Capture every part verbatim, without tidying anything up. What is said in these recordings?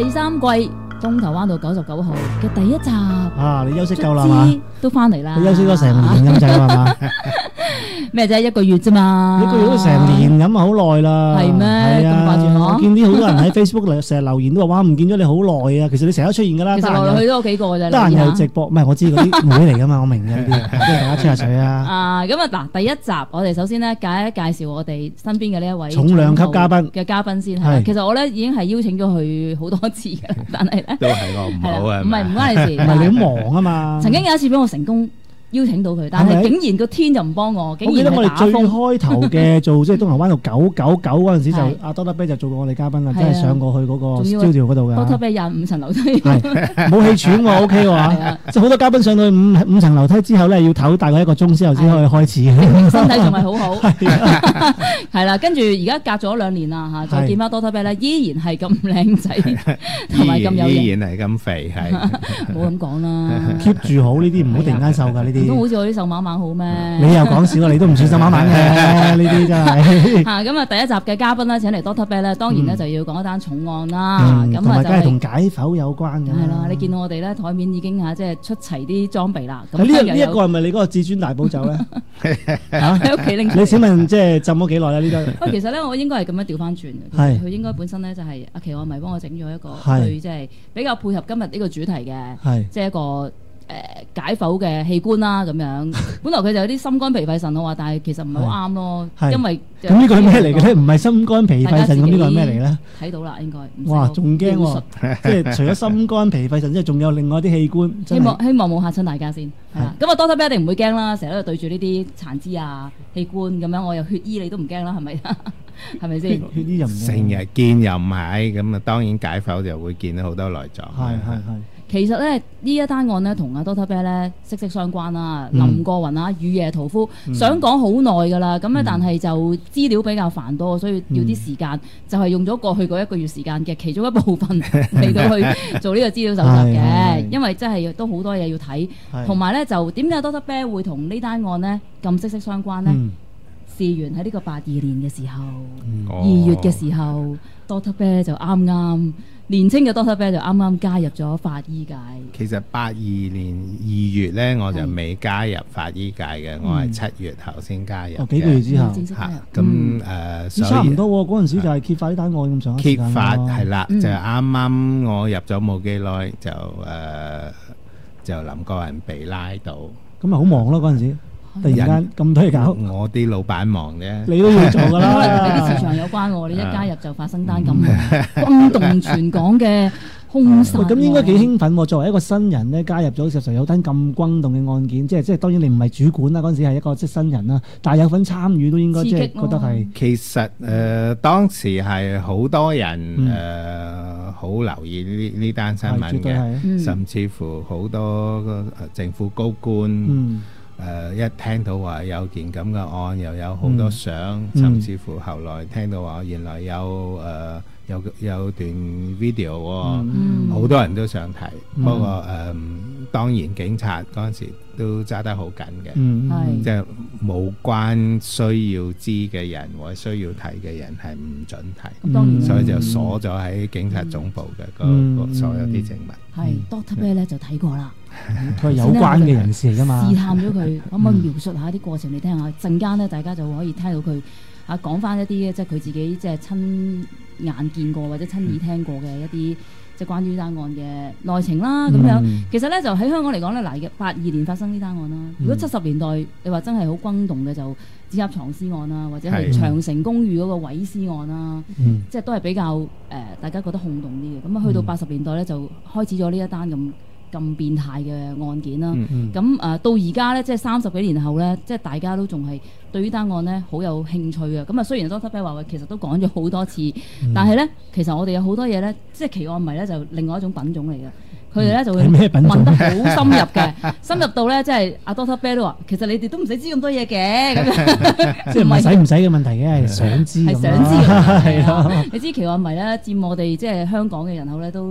第三季東頭灣道九十九號嘅第一集啊！你休息夠啦嘛？ 都翻嚟啦！ 你休息咗成年咁滯係嘛？ 咩啫？一個月啫嘛？ 一個月都成年咁啊，好耐啦。 係咩？ 係啊， 咁掛住我。 我見啲好多人喺 Facebook 嚟成日留言都話：哇，唔見咗你好耐啊！其實你成日都出現㗎啦。 其實來來去都有幾個㗎啫。 得閒又直播，唔係我知嗰啲妹嚟㗎嘛，我明嘅呢啲，即係大家吹下水啊。 啊，咁啊嗱，第一集我哋首先咧介一介紹我哋身邊嘅呢一位重量級嘉賓嘅嘉賓先係。其實我咧已經係邀請咗佢好多次嘅，但係咧都係我唔好啊。 唔係唔關你事， 唔係你好忙啊嘛。 曾經有一次俾我成功邀請到佢，但係竟然個天就唔幫我，竟然係打風。 我記得我哋最開頭嘅做即係東頭灣道九九九嗰陣時，就阿 Doctor B 就做過我哋嘉賓啊，真係上過去嗰個 studio 嗰度㗎。 Doctor B 廿五層樓梯， 冇氣喘喎 ，OK 喎。即係好多嘉賓上到去五五層樓梯之後咧，要唞大概一個鐘之後先可以開始。 身體仲係好好，係啦。跟住而家隔咗兩年啦嚇，再見翻 Doctor B 咧，依然係咁靚仔，同埋咁有型， 依然係咁肥，係冇咁講啦。 keep 住好呢啲，唔好突然間瘦㗎呢啲。 都好似我啲瘦蜢蜢好咩？ 你又講笑啊！你都唔算瘦蜢蜢嘅呢啲真係。 嚇咁啊！第一集嘅嘉賓咧請嚟 Doctor B 咧，當然咧就要講一單重案啦。咁啊， 就係同解剖有關嘅。 係啦，你見到我哋咧台面已經嚇即係出齊啲裝備啦。咁呢呢一個係咪你嗰個至尊大寶酒咧？ 嚇喺屋企拎。 你請問即係浸咗幾耐咧？呢個？ 喂，其實咧我應該係咁樣調翻轉嘅。係。佢應該本身咧就係阿奇愛咪幫我整咗一個，佢即係比較配合今日呢個主題嘅，即係一個。誒解剖嘅器官啦咁樣，本來佢就有啲心肝脾肺腎我話，但係其實唔係好啱咯，因為咁呢個係咩嚟嘅咧？唔係心肝脾肺腎，咁呢個係咩嚟咧？ 睇到啦，應該。 哇！仲驚喎，即係除咗心肝脾肺腎，即係仲有另外啲器官。 希望希望冇嚇親大家先，係啦。咁啊，Doctor B一定唔會驚啦，成日都對住呢啲殘肢啊器官咁樣，我又血醫你都唔驚啦，係咪？係咪先？ 血醫又唔驚。 成日見又唔係，咁啊當然解剖就會見到好多內臟。 係係係。 其實咧呢一單案咧同阿 Doctor B 咧息息相關啦，嗯、林過雲啊，雨夜屠夫，嗯、想講好耐㗎啦，咁咧、嗯、但係就資料比較繁多，所以要啲時間，嗯、就係用咗過去嗰一個月時間嘅其中一部分嚟到去做呢個資料搜集嘅，因為真係都好多嘢要睇，同埋咧就點解 Doctor B 會同呢單案咧咁息息相關咧？嗯、事緣喺呢個八二年嘅時候，二、嗯、月嘅時候、哦、Doctor B 就啱啱。年青嘅 Doctor B 就啱啱加入咗法醫界。 其實八二年二月咧，我就未加入法醫界嘅，我係七月後先加入。 哦，幾個月之後。 嚇，咁誒， 差唔多喎。嗰陣時就係揭發呢單案咁上下時間咯。 揭發係啦，就啱啱我入咗冇幾耐，就誒就林過雲被拉到。 咁咪好忙咯嗰陣時。突然間咁多嘢搞， 我啲老闆忙啫， 你都要做㗎啦。 可能同你啲市場有關喎，你一加入就發生單咁轟動全港嘅兇殺。 咁應該幾興奮喎！作為一個新人咧，加入咗實實有單咁轟動嘅案件，即係即係當然你唔係主管啦，嗰陣時係一個即係新人啦，但係有份參與都應該即係覺得係。 其實誒當時係好多人誒好留意呢呢單新聞嘅，甚至乎好多個政府高官。誒、呃、一聽到話有件咁嘅案，又有好多相，嗯、甚至乎後來聽到話原來有誒、呃、有有段 video 喎、哦，好、嗯、多人都想睇。嗯、不過誒、呃、當然警察嗰陣時都揸得好緊嘅，嗯、即係無關需要知嘅人或者需要睇嘅人係唔準睇，嗯、所以就鎖咗喺警察總部嘅個、嗯、所有啲證物。 係 Doctor B 咧就睇過啦。 佢係有關嘅人士嚟㗎嘛？ 試探咗佢，可唔可以描述下啲過程你聽下？陣間咧，大家就可以聽到佢嚇講翻一啲即係佢自己即係親眼見過或者親耳聽過嘅一啲即係關於單案嘅內情啦。咁樣、嗯、其實咧就喺香港嚟講咧，嗱八二年發生呢單案啦。如果七十年代你話真係好轟動嘅，就紙盒藏屍案啦，或者係長城公寓嗰個毀屍案啦，嗯、即係都係比較誒、呃、大家覺得轟動啲嘅。咁啊去到八十年代咧，就開始咗呢一單咁咁變態嘅案件啦，咁誒、嗯嗯呃、到而家咧，即係三十幾年後咧，即係大家都仲係對呢單案咧好有興趣嘅。咁啊，雖然 Doctor B 話其實都講咗好多次，嗯、但係咧，其實我哋有好多嘢咧，即係奇案迷咧，就另外一種品種嚟嘅。佢哋咧就會問得好深入嘅，深入到咧即係阿 Doctor B 都話，其實你哋都唔使知咁多嘢嘅，咁樣即係唔係使唔使嘅問題嘅，係想知係想知嘅，係咯。你知奇案迷咧佔我哋即係香港嘅人口咧都佔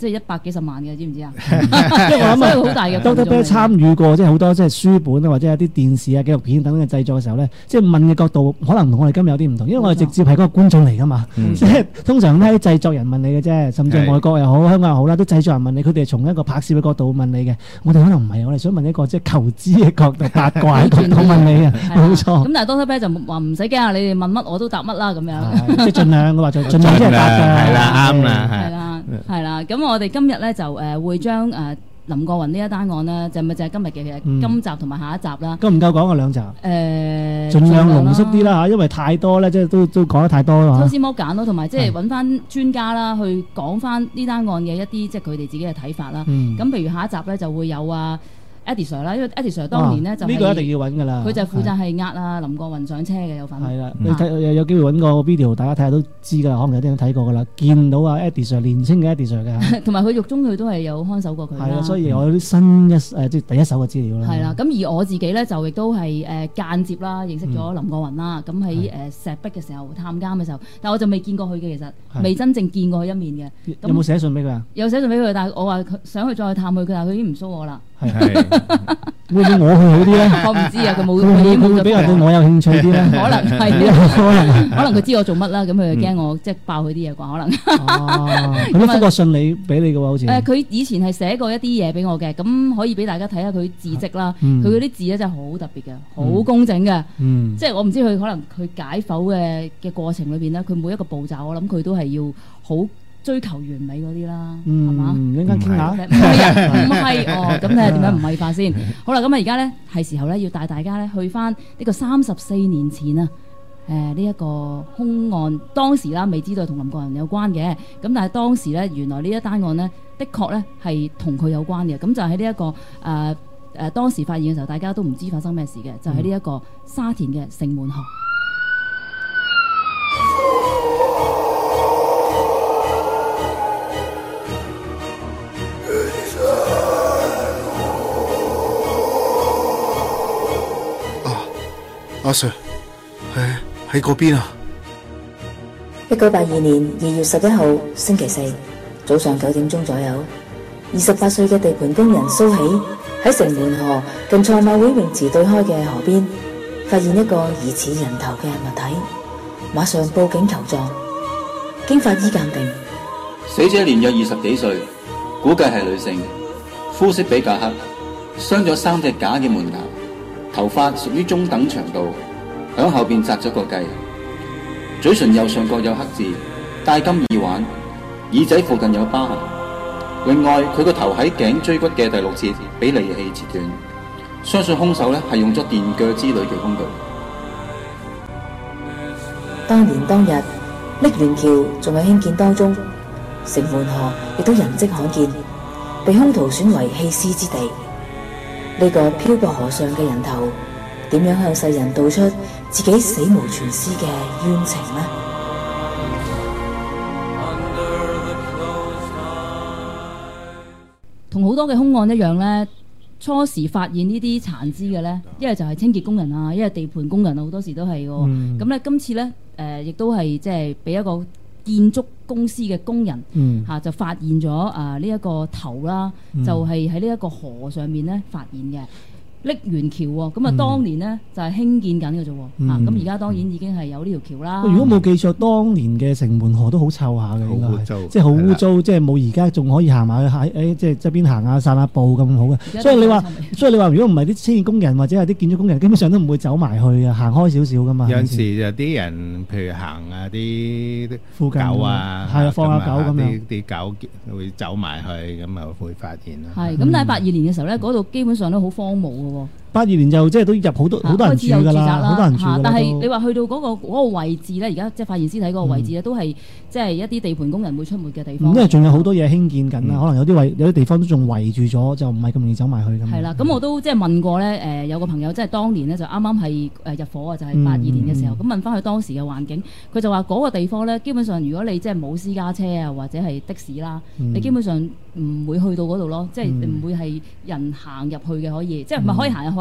即係一百幾十萬嘅，知唔知啊？ 即係我諗好大嘅。 Doctor Bear 參與過即係好多即係書本啊，或者有啲電視啊、紀錄片等等嘅製作嘅時候咧，即係問嘅角度可能同我哋今日有啲唔同，因為我哋直接係嗰個觀眾嚟㗎嘛。即係通常咧啲製作人問你嘅啫，甚至外國又好、香港又好啦，啲製作人問你，佢哋係從一個拍攝嘅角度問你嘅。我哋可能唔係，我哋想問一個即係求知嘅角度、八卦嘅角度問你嘅，冇錯。 咁但係 Doctor Bear 就話唔使驚啊，你哋問乜我都答乜啦咁樣。 即係盡量嘅話就盡量即係答嘅。 係啦，啱啦， 係啦，係啦。咁我哋今日咧就誒會將誒林過雲呢一單案咧，就咪就係今日嘅今集同埋下一集啦。 夠唔夠講啊兩集？誒，盡量濃縮啲啦嚇，因為太多咧，即係都都講得太多啦。 抽絲剝繭咯，同埋即係揾翻專家啦，去講翻呢單案嘅一啲即係佢哋自己嘅睇法啦。咁譬如下一集咧就會有啊Eddie Sir 啦，因為 Eddie Sir 當年咧就呢個一定要揾㗎啦。 佢就負責係壓啊林過雲上車嘅有份。 係啦，你睇有有機會揾個 video，大家睇下都知㗎啦，可能有啲人睇過㗎啦，見到啊 Eddie Sir 年青嘅 Eddie Sir 嘅。同埋佢獄中佢都係有看守過佢啦。係啊，所以我有啲新一誒即係第一手嘅資料啦。係啦， 咁而我自己咧就亦都係誒間接啦認識咗林過雲啦。咁喺誒石壁嘅時候探監嘅時候，但我就未見過佢嘅，其實未真正見過佢一面嘅。 有冇寫信俾佢啊？ 有寫信俾佢，但係我話佢想去再探佢，佢話佢已經唔騷我啦。 係係。會唔會我去好啲咧？ 我唔知啊，佢冇佢會會比較對我有興趣啲咧。 可能係，可能可能佢知我做乜啦，咁佢就驚我即係爆佢啲嘢啩，可能。哦， 咁都覆個信你俾你嘅喎，好似。 誒，佢以前係寫過一啲嘢俾我嘅，咁可以俾大家睇下佢字跡啦。佢嗰啲字咧真係好特別嘅，好工整嘅。嗯。即係我唔知佢可能佢解剖嘅嘅過程裏邊咧，佢每一個步驟，我諗佢都係要好追求完美嗰啲啦，係嘛？ 嗯，應該傾下。 唔係，唔係哦。咁睇下點樣唔係化先。好啦，咁啊而家咧係時候咧要帶大家咧去翻呢個三十四年前啊，誒呢一個兇案當時啦未知道同林過雲有關嘅，咁但係當時咧原來呢一單案咧的確咧係同佢有關嘅，咁就喺呢一個誒誒、呃呃、當時發現嘅時候，大家都唔知發生咩事嘅，就喺呢一個沙田嘅城門河。 阿 Sir，喺喺嗰邊啊！ 一九八二年二月十一號星期四早上九點鐘左右，二十八歲嘅地盤工人蘇喜喺城門河近賽馬會泳池對開嘅河邊，發現一個疑似人頭嘅物體，馬上報警求助。經法醫鑑定， 死者年約二十幾歲，估計係女性，膚色比較黑，鑲咗三隻假嘅門牙。頭髮屬於中等長度，響後邊紮咗個髻，嘴唇右上角有黑痣，戴金耳環，耳仔附近有疤痕。另外，佢個頭喺頸椎骨嘅第六節俾利器切斷，相信兇手咧係用咗電鋸之類嘅工具。 當年當日，瀝源橋仲喺興建當中，城門河亦都人跡罕見，被兇徒選為棄屍之地。呢個漂泊河上嘅人頭，點樣向世人道出自己死無全屍嘅冤情呢？ 同好多嘅兇案一樣呢，初時發現呢啲殘肢嘅呢，一係就係清潔工人啊，一係地盤工人啊，好多時都係喎。咁咧、嗯，今次呢，誒、呃，亦都係即係俾一個建築公司嘅工人嚇、嗯啊、就發現咗啊呢一個頭啦，嗯、就係喺呢一個河上面咧發現嘅瀝源橋喎。咁啊，當年呢，就係興建緊嘅啫喎嚇。咁而家當然已經係有呢條橋啦。 如果冇記錯，當年嘅城門河都好臭下嘅， 好污糟， 即係好污糟，即係冇而家仲可以行埋去喺誒，即係側邊行下散下步咁好嘅。所以你話，所以你話，如果唔係啲清潔工人或者係啲建築工人，基本上都唔會走埋去嘅，行開少少噶嘛。 有陣時有啲人，譬如行啊啲附近狗啊， 係啊放下狗咁樣， 啲狗會走埋去，咁啊會發現啦。 係咁，但係八二年嘅時候咧，嗰度基本上都好荒蕪嘅喎。 八二年就即係都入好多好多人住㗎啦，好多人住㗎啦。 但係你話去到嗰個嗰個位置咧，而家即係發現屍體嗰個位置咧，都係即係一啲地盤工人會出沒嘅地方。 因為仲有好多嘢興建緊啦，可能有啲位有啲地方都仲圍住咗，就唔係咁容易走埋去咁。 係啦，咁我都即係問過咧，誒有個朋友即係當年咧就啱啱係誒入伙啊，就係八二年嘅時候，咁問翻佢當時嘅環境，佢就話嗰個地方咧，基本上如果你即係冇私家車啊或者係的士啦，你基本上唔會去到嗰度咯，即係唔會係人行入去嘅可以，即係唔係可以行入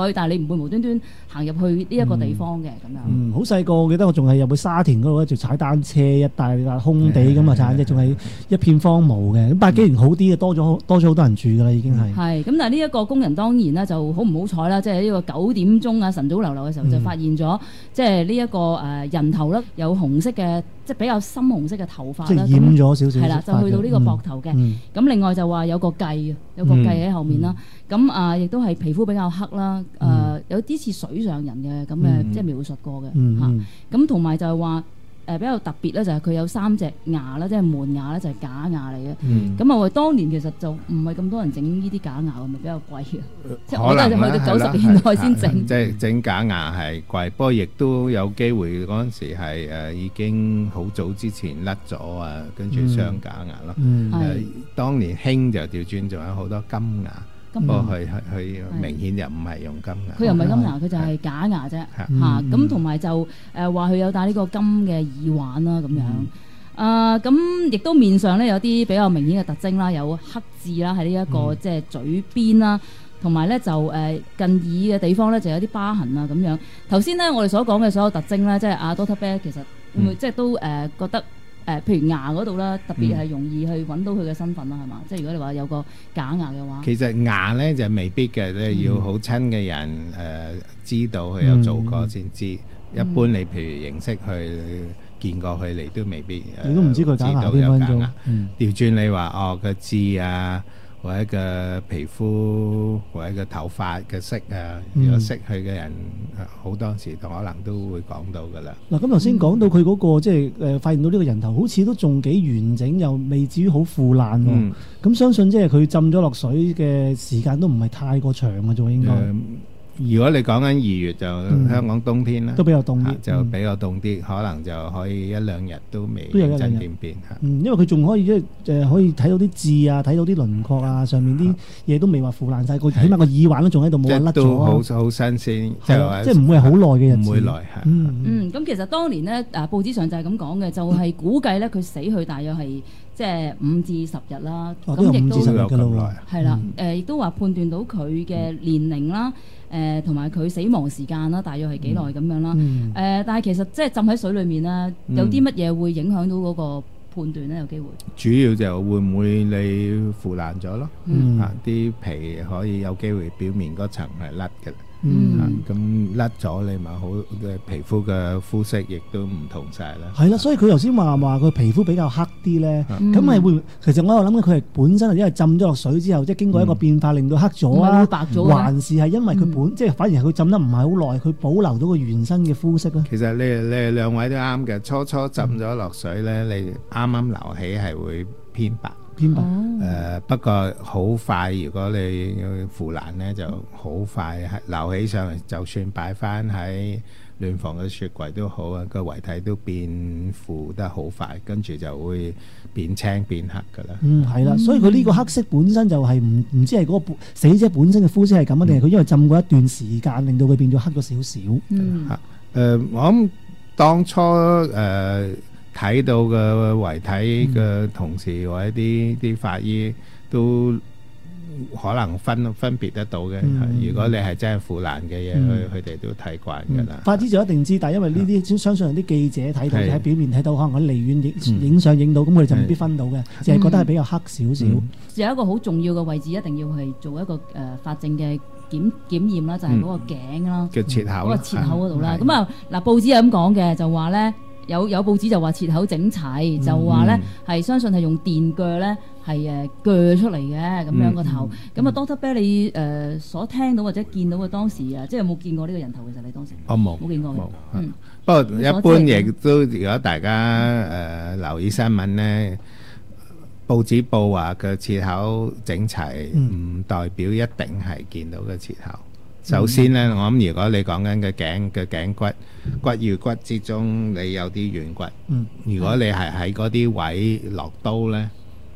去，但係你唔會無端端行入去呢一個地方嘅咁樣。 嗯，好細個，我記得我仲係入去沙田嗰度咧，就踩單車一帶空地咁啊踩，即係仲係一片荒蕪嘅。咁八幾年好啲嘅，多咗多咗好多人住㗎啦，已經係。 係咁，但係呢一個工人當然啦，就好唔好彩啦，即係呢個九點鐘啊晨早流流嘅時候就發現咗，即係呢一個誒人頭咧有紅色嘅，即係比較深紅色嘅頭髮啦， 即係染咗少少。 係啦，就去到呢個膊頭嘅。咁另外就話有個髻，有個髻喺後面啦。咁啊，亦都係皮膚比較黑啦，誒有啲似水上人嘅咁嘅，即係描述過嘅嚇。咁同埋就係話誒比較特別咧，就係佢有三隻牙啦，即係門牙咧，就係假牙嚟嘅。咁啊，我當年其實就唔係咁多人整呢啲假牙，係咪比較貴啊？即係我都係去到九十年代先整。 即係整假牙係貴，不過亦都有機會嗰陣時係誒已經好早之前甩咗啊，跟住鑲假牙咯。誒當年興就調轉，仲有好多金牙。不過佢佢明顯就唔係用金牙， 佢又唔係金牙，佢就係假牙啫嚇。咁同埋就誒話佢有戴呢個金嘅耳環啦咁樣。啊咁亦都面上咧有啲比較明顯嘅特徵啦，有黑痣啦喺呢一個即係嘴邊啦，同埋咧就誒近耳嘅地方咧就有啲疤痕啊咁樣。頭先咧我哋所講嘅所有特徵咧，即係阿 Doctor Bear 其實會唔會即係都誒覺得？誒，譬如牙嗰度啦，特別係容易去揾到佢嘅身份啦，係嘛？即係如果你話有個假牙嘅話， 其實牙咧就未必嘅，你要好親嘅人誒知道佢有做過先知。一般你譬如認識佢、見過佢，你都未必你都唔知佢假牙邊分咗。 調轉你話哦個痣啊，或者個皮膚或者個頭髮嘅色啊，如果識佢嘅人，好多時可能都會講到噶啦。 嗱，咁頭先講到佢嗰個即係誒發現到呢個人頭，好似都仲幾完整，又未至於好腐爛喎。咁相信即係佢浸咗落水嘅時間都唔係太過長嘅啫，應該。 如果你講緊二月就香港冬天啦， 都比較凍啲， 就比較凍啲，可能就可以一兩日都未真點變嚇。 嗯，因為佢仲可以即係誒可以睇到啲痣啊，睇到啲輪廓啊，上面啲嘢都未話腐爛曬，個起碼個耳環都仲喺度，冇話甩咗啊。 都好好新鮮，即係即係唔會係好耐嘅日子。 唔會耐嚇。 嗯，咁其實當年咧誒報紙上就係咁講嘅，就係估計咧佢死去大約係即係五至十日啦。 咁亦都有咁耐。 係啦，誒亦都話判斷到佢嘅年齡啦。誒同埋佢死亡時間啦，大約係幾耐咁樣啦？誒、嗯呃，但係其實即係浸喺水裡面啦，嗯、有啲乜嘢會影響到嗰個判斷咧？有機會。主要就會唔會你腐爛咗咯？嗯，啊啲皮可以有機會表面嗰層係甩嘅。嗯，咁甩咗你咪好嘅皮膚嘅膚色亦都唔同晒啦。 係啦，所以佢頭先話話佢皮膚比較黑啲咧，咁係會其實我又諗緊佢係本身係因為浸咗落水之後，即係經過一個變化令到黑咗啊， 白咗， 還是係因為佢本即係反而係佢浸得唔係好耐，佢保留到個原生嘅膚色咧？ 其實你你兩位都啱嘅，初初浸咗落水咧，你啱啱流起係會偏白。 偏白， 誒不過好快，如果你腐爛咧，就好快流起上嚟。就算擺翻喺暖房嘅雪櫃都好啊，個遺體都變腐得好快，跟住就會變青變黑噶啦。 嗯，係啦，所以佢呢個黑色本身就係唔唔知係嗰個死者本身嘅膚色係咁啊，定係佢因為浸過一段時間，令到佢變咗黑咗少少。 嗯， 嚇誒，我諗當初誒。睇到嘅遺體嘅同事或者啲啲法醫都可能分分別得到嘅。嗯、如果你係真係腐爛嘅嘢，佢佢哋都睇慣㗎啦。 法醫就一定知，但係因為呢啲相信有啲記者睇到喺表面睇到，可能喺離遠影影相影到，咁佢哋就未必分到嘅，淨係覺得係比較黑少少。 嗯嗯、有一個好重要嘅位置，一定要係做一個誒、呃、法證嘅檢檢驗啦，就係、是、嗰個頸啦， 嘅、嗯、切口，嗰個切口嗰度啦。咁啊嗱，報紙係咁講嘅，就話咧。有有報紙就話切口整齊，嗯、就話咧係相信係用電鋸咧係誒鋸出嚟嘅咁樣個頭。咁啊 Doctor Bear 你誒所聽到或者見到嘅當時啊，即係有冇見過呢個人頭？其實你當時我冇冇見過嘅。嗯， 不過一般亦都如果大家誒、呃、留意新聞咧，報紙報話嘅切口整齊，唔、嗯、代表一定係見到嘅切口。首先咧，我諗如果你講緊嘅頸嘅頸骨骨與骨之中，你有啲軟骨。嗯，如果你係喺嗰啲位落刀咧，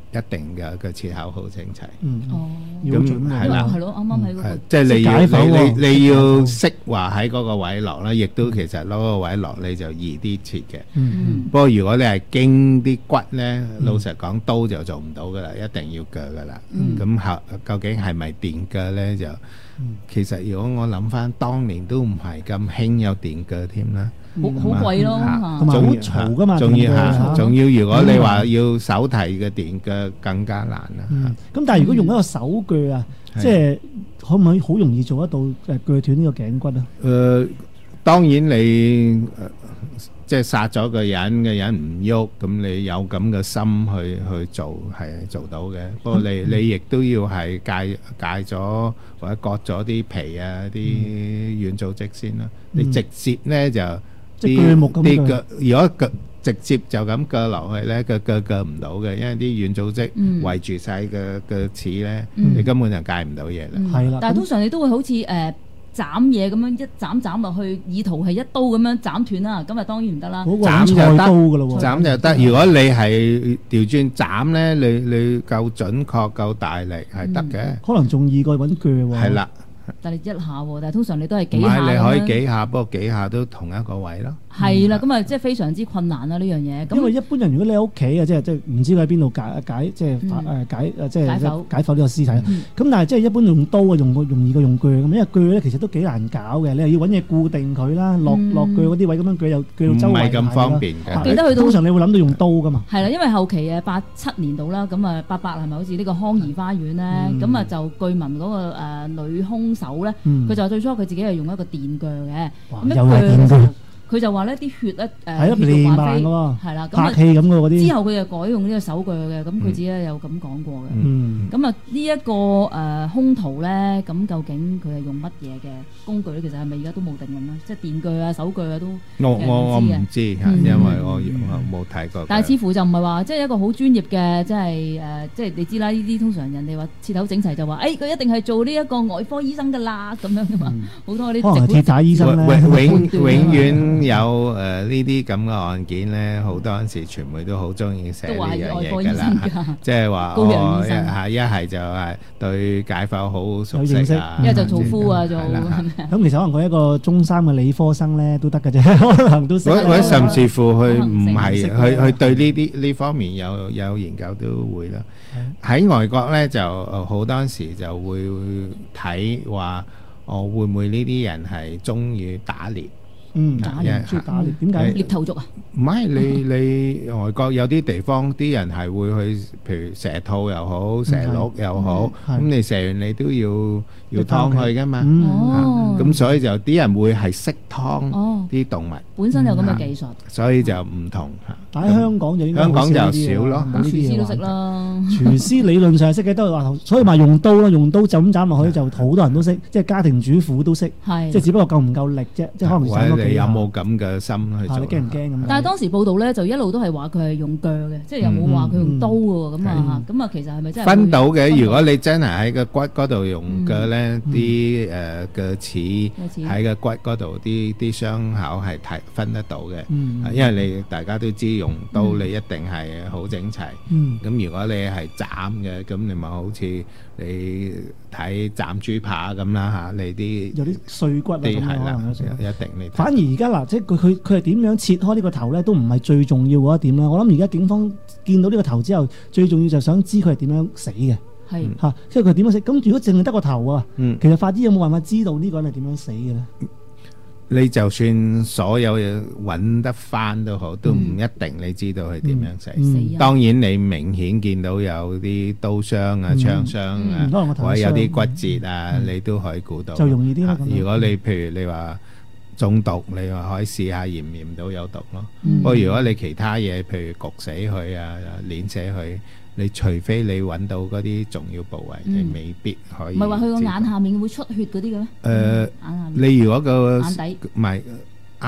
一定嘅個切口好整齊。 嗯， 哦， 咁係啦， 係咯，啱啱喺嗰個， 即係你要解剖喎你你你要識話喺嗰個位落啦，亦都其實攞個位落你就易啲切嘅。 嗯不過如果你係經啲骨咧，老實講刀就做唔到噶啦，一定要鋸噶啦。咁後究竟係咪電鋸咧？就其實如果我諗翻，當年都唔係咁興有電鋸添啦。 好好貴咯， 同埋好嘈噶嘛， 仲要嚇，仲要如果你話嗯要手提嘅電鋸更加難啦。 嗯，咁但係如果用一個手鋸啊，即係可唔可以好容易做得到誒鋸斷呢個頸骨啊？ 誒，當然你即係殺咗個人嘅人唔喐，咁你有咁嘅心去去做係做到嘅。不過你你亦都要係戒戒咗或者割咗啲皮啊啲軟組織先啦。你直接咧就即係鋸木咁啲腳，如果腳直接就咁鋸落去咧，佢鋸鋸唔到嘅，因為啲軟組織圍住晒嘅嘅齒咧，你根本就戒唔到嘢啦。 係啦， 但係通常你都會好似誒斬嘢咁樣一斬斬落去，意圖係一刀咁樣斬斷啦，咁啊當然唔得啦。 斬就得， 斬就得。如果你係調轉斬咧，你你夠準確夠大力係得嘅。 可能仲易過揾鋸喎。 係啦。 但係一下喎，但係通常你都係幾唔下咁樣。 係，你可以幾下，不過幾下都同一個位咯。 係啦，咁啊，即係非常之困難啦呢樣嘢。 因為一般人如果你喺屋企啊，即係即係唔知佢喺邊度解解即係誒解誒即係解剖解剖呢個屍體。咁但係即係一般用刀啊，用過容易過用鋸咁，因為鋸咧其實都幾難搞嘅，你又要揾嘢固定佢啦，落落鋸嗰啲位咁樣鋸又鋸到周圍。唔係咁方便嘅。 記得去到通常你會諗到用刀噶嘛。 係啦，因為後期誒八七年度啦，咁啊八八係咪好似呢個康怡花園咧？咁啊就據聞嗰個誒女兇手咧，佢就最初佢自己係用一個電鋸嘅，咁一鋸嘅佢就話呢啲血咧誒血肉橫飛，係啦，咁啊拍戲咁嘅嗰啲。 之後佢就改用呢個手鋸嘅，咁佢自己有咁講過嘅。 嗯， 咁啊呢一個誒兇徒咧，咁究竟佢係用乜嘢嘅工具咧？其實係咪而家都冇定論啦？即係電鋸啊、手鋸啊都我我我唔知嚇，因為我冇睇過。 但係似乎就唔係話即係一個好專業嘅，即係誒，即係你知啦。呢啲通常人哋話切口整齊就話，誒佢一定係做呢一個外科醫生㗎啦，咁樣㗎嘛。好多啲可能鐵打醫生咧， 永永永遠。有誒呢啲咁嘅案件咧，好多陣時傳媒都好中意寫呢樣嘢㗎啦，即係話哦嚇一係就係對解剖好熟悉啊， 一係就做夫啊做。 咁其實可能佢一個中三嘅理科生咧都得嘅啫，可能都識。 或者甚至乎佢唔係佢佢對呢啲呢方面有有研究都會啦。喺外國咧就好多時就會睇話，哦會唔會呢啲人係中意打獵？ 嗯，打獵中意打獵，點解？ 獵頭族啊？ 唔係你你外國有啲地方啲人係會去，譬如蛇兔又好，蛇鹿又好，咁你射完你都要要劏佢噶嘛。哦，咁所以就啲人會係識劏啲動物， 本身有咁嘅技術， 所以就唔同嚇。 但喺香港就應該香港就少咯， 廚師都識啦。 廚師理論上係識嘅，都係話，所以話用刀咯，用刀就咁斬落去就好多人都識，即係家庭主婦都識，即係只不過夠唔夠力啫，即係可能斬屋企。 你有冇咁嘅心去做？ 你驚唔驚咁？ 但係當時報道咧，就一路都係話佢係用鋸嘅，即係又冇話佢用刀嘅喎。咁啊，咁啊，其實係咪真係分到嘅？如果你真係喺個骨嗰度用鋸咧，啲誒鋸齒喺個骨嗰度，啲啲傷口係睇分得到嘅。因為你大家都知用刀你一定係好整齊。咁如果你係斬嘅，咁你咪好似你睇斬豬扒咁啦嚇，你啲有啲碎骨啊咁樣可能一定你。 反而而家嗱，即係佢佢佢係點樣切開呢個頭咧，都唔係最重要嗰一點啦。我諗而家警方見到呢個頭之後，最重要就係想知佢係點樣死嘅。係嚇，即係佢點樣死？咁如果淨係得個頭啊，其實法醫有冇辦法知道呢個人係點樣死嘅咧？ 你就算所有嘢揾得翻都好，都唔一定你知道佢點樣死。嗯嗯、當然你明顯見到有啲刀傷啊、槍傷啊，嗯嗯、或者有啲骨折啊，嗯、你都可以估到。 就容易啲啦。 如果你譬如你話中毒，你話可以試下驗唔驗到有毒咯。嗯、不過如果你其他嘢，譬如焗死佢啊、碾死佢。你除非你揾到嗰啲重要部位，你未必可以。 唔係話佢個眼下面會出血嗰啲嘅咩？ 誒，你如果個眼底唔係啱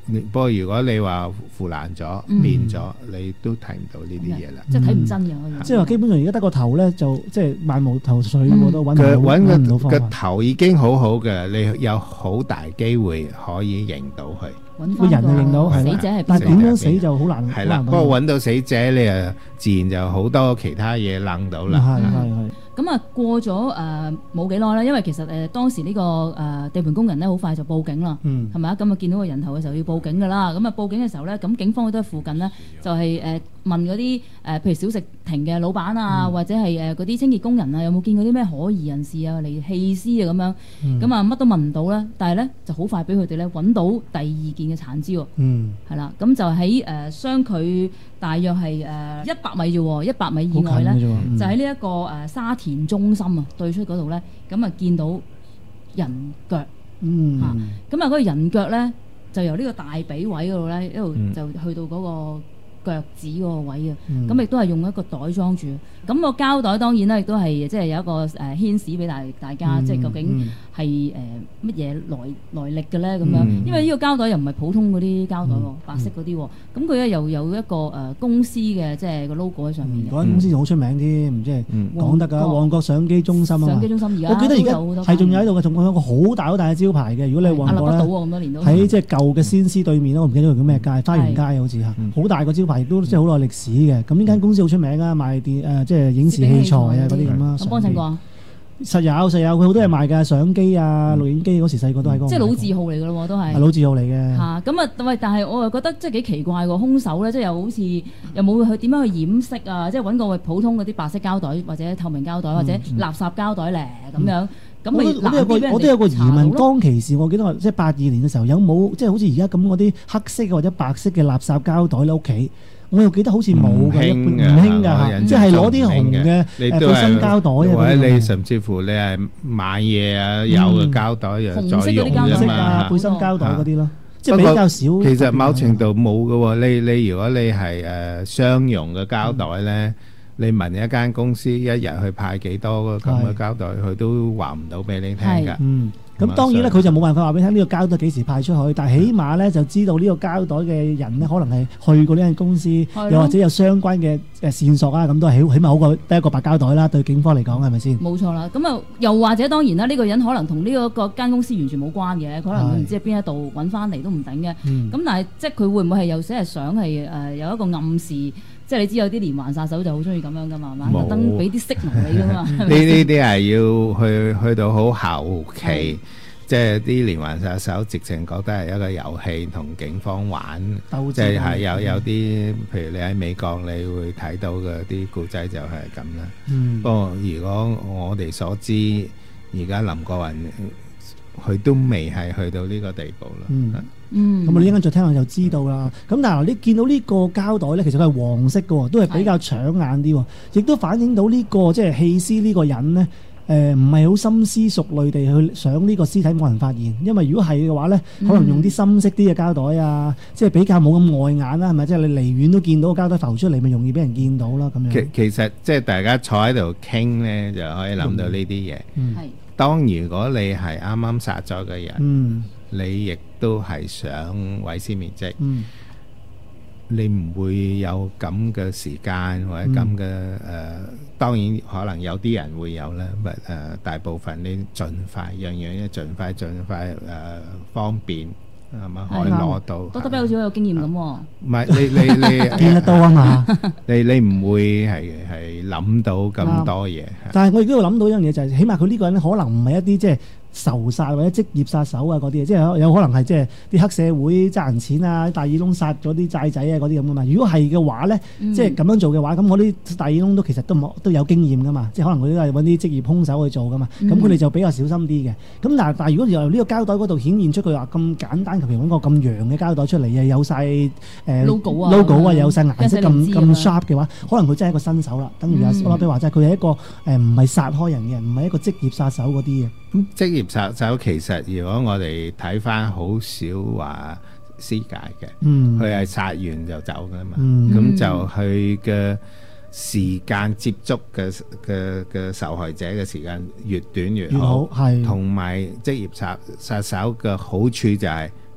不過如果你話腐爛咗、面咗，你都睇唔到呢啲嘢啦。 即係睇唔真嘅，可以。 即係話基本上而家得個頭咧，就即係萬無頭緒，我都揾唔到揾揾唔到方法。 個頭已經好好嘅，你有好大機會可以認到佢。 個人就認到係死者係， 但係點樣死就好難。 係啦，不過揾到死者，你啊自然就好多其他嘢諗到啦。 係係係。 咁啊過咗誒冇幾耐啦，因為其實誒、呃、當時呢、這個誒、呃、地盤工人咧好快就報警啦，係咪啊？咁啊見到個人頭嘅時候要報警㗎啦，咁啊報警嘅時候咧，咁警方都喺附近呢，就係、是、誒、呃、問嗰啲誒譬如小食亭嘅老闆啊，嗯、或者係誒嗰啲清潔工人啊，有冇見過啲咩可疑人士啊嚟棄屍啊咁樣？咁啊乜都問唔到啦，但係咧就好快俾佢哋咧揾到第二件嘅殘肢喎，係啦、嗯，咁就喺誒、呃、相距大約係誒一百米啫喎，一百米以外咧，嗯、就喺呢一個誒、呃、沙田中心啊對出嗰度咧，咁啊見到人腳，嚇、嗯，咁啊嗰個人腳咧就由呢個大髀位嗰度咧一路就去到嗰個腳趾嗰個位啊，咁亦都係用一個袋裝住，咁、個膠袋當然咧亦都係即係有一個誒牽示俾大大家，即係、嗯、究竟係誒乜嘢來來歷嘅咧咁樣，嗯、因為呢個膠袋又唔係普通嗰啲膠袋喎，嗯、白色嗰啲喎，咁佢咧又有一個誒、呃、公司嘅即係個 logo 喺上面嘅。嗰間、嗯、公司仲好出名添，即係講得㗎，旺角相機中心啊嘛。相機中心而家我記得而家係仲有喺度嘅，仲有一個好大好大嘅招牌嘅。如果你旺角咧，喺即係舊嘅先施對面咯，我唔記得佢叫咩街，花園街好似嚇，好大個招牌，亦都即係好耐歷史嘅。咁呢間公司好出名啊，賣電誒即係影視器材啊嗰啲咁啦。我幫襯過。實有實有，佢好多嘢賣㗎，相機啊、錄影機嗰時細個都喺嗰個。即係老字號嚟㗎咯，都係。係老字號嚟嘅。嚇咁啊！喂，但係我又覺得即係幾奇怪喎，兇手咧即係又好似又冇去點樣去掩飾啊？即係揾個普通嗰啲白色膠袋或者透明膠袋或者垃圾膠袋咧咁樣。咁咪我都有個我都有個疑問，當其時我記得即係八二年嘅時候有冇即係好似而家咁嗰啲黑色或者白色嘅垃圾膠袋喺屋企？我又記得好似冇嘅，唔興㗎，即係攞啲紅嘅誒背心膠袋啊， 或者你甚至乎你係買嘢啊有嘅膠袋又再用㗎嘛， 背心膠袋嗰啲咯，即係比較少。 其實某程度冇㗎喎，你你如果你係誒商用嘅膠袋咧，你問一間公司一日去派幾多個咁嘅膠袋，佢都話唔到俾你聽㗎。 嗯。咁當然咧，佢就冇辦法話俾你聽呢個膠袋幾時派出去，但係起碼咧就知道呢個膠袋嘅人咧，可能係去過呢間公司，又或者有相關嘅誒線索啊，咁都係起起碼好過得一個白膠袋啦。對警方嚟講係咪先？冇錯啦。咁啊，又或者當然啦，呢個人可能同呢個個間公司完全冇關嘅，可能佢唔知喺邊一度揾翻嚟都唔定嘅。咁、嗯、但係即係佢會唔會係有時係想係誒有一個暗示？即係你知有啲連環殺手就好中意咁樣噶嘛，係嘛？特登俾啲色能你噶嘛。 呢呢啲係要去去到好後期，即係啲連環殺手直情覺得係一個遊戲，同警方玩。即係係有有啲，譬如你喺美國，你會睇到嘅啲故仔就係咁啦。嗯、不過如果我哋所知，而家林國雲佢都未係去到呢個地步啦。嗯嗯，咁我哋一陣間再聽下就知道啦。咁但係你見到呢個膠袋咧，其實佢係黃色嘅，都係比較搶眼啲，亦都反映到呢、這個即係棄屍呢個人咧，誒唔係好深思熟慮地去想呢個屍體冇人發現。因為如果係嘅話咧，可能用啲深色啲嘅膠袋啊，即係比較冇咁礙眼啦，係咪？即係你離遠都見到個膠袋浮出嚟，咪容易俾人見到啦。咁樣。 其其實即係大家坐喺度傾咧，就可以諗到呢啲嘢。嗯，係、嗯。當如果你係啱啱殺咗嘅人，嗯。你亦都係想毀屍滅跡，嗯、你唔會有咁嘅時間或者咁嘅誒，當然可能有啲人會有啦，但誒、呃、大部分你盡快樣樣嘢盡快盡快誒、呃、方便係嘛，可以攞到。多多比好似好有經驗咁喎。 唔係你你你見得多啊嘛， 你你唔會係係諗到咁多嘢。 但係我亦都要諗到一樣嘢，就係、是、起碼佢呢個人可能唔係一啲即係仇殺或者職業殺手啊嗰啲，即係有可能係即係啲黑社會揸人錢啊，大耳窿殺咗啲債仔啊嗰啲咁噶嘛。如果係嘅話咧，嗯、即係咁樣做嘅話，咁我啲大耳窿都其實都冇都有經驗噶嘛，即係可能佢都係揾啲職業兇手去做噶嘛。咁佢哋就比較小心啲嘅。咁但係但係如果由呢個膠袋嗰度顯現出佢話咁簡單，求其揾個咁洋嘅膠袋出嚟，又有晒誒、呃、logo 啊 logo 啊，有晒顏色咁咁 sharp 嘅話，可能佢真係一個新手啦。等於阿阿比話齋，佢係一個誒唔係殺開人嘅，唔係一個職業殺手嗰啲嘅。 咁職業殺手其實如果我哋睇翻，好少話屍解嘅，佢係、嗯、殺完就走噶嘛，咁、嗯、就佢嘅時間接觸嘅嘅嘅受害者嘅時間越短越好，係同埋職業殺殺手嘅好處就係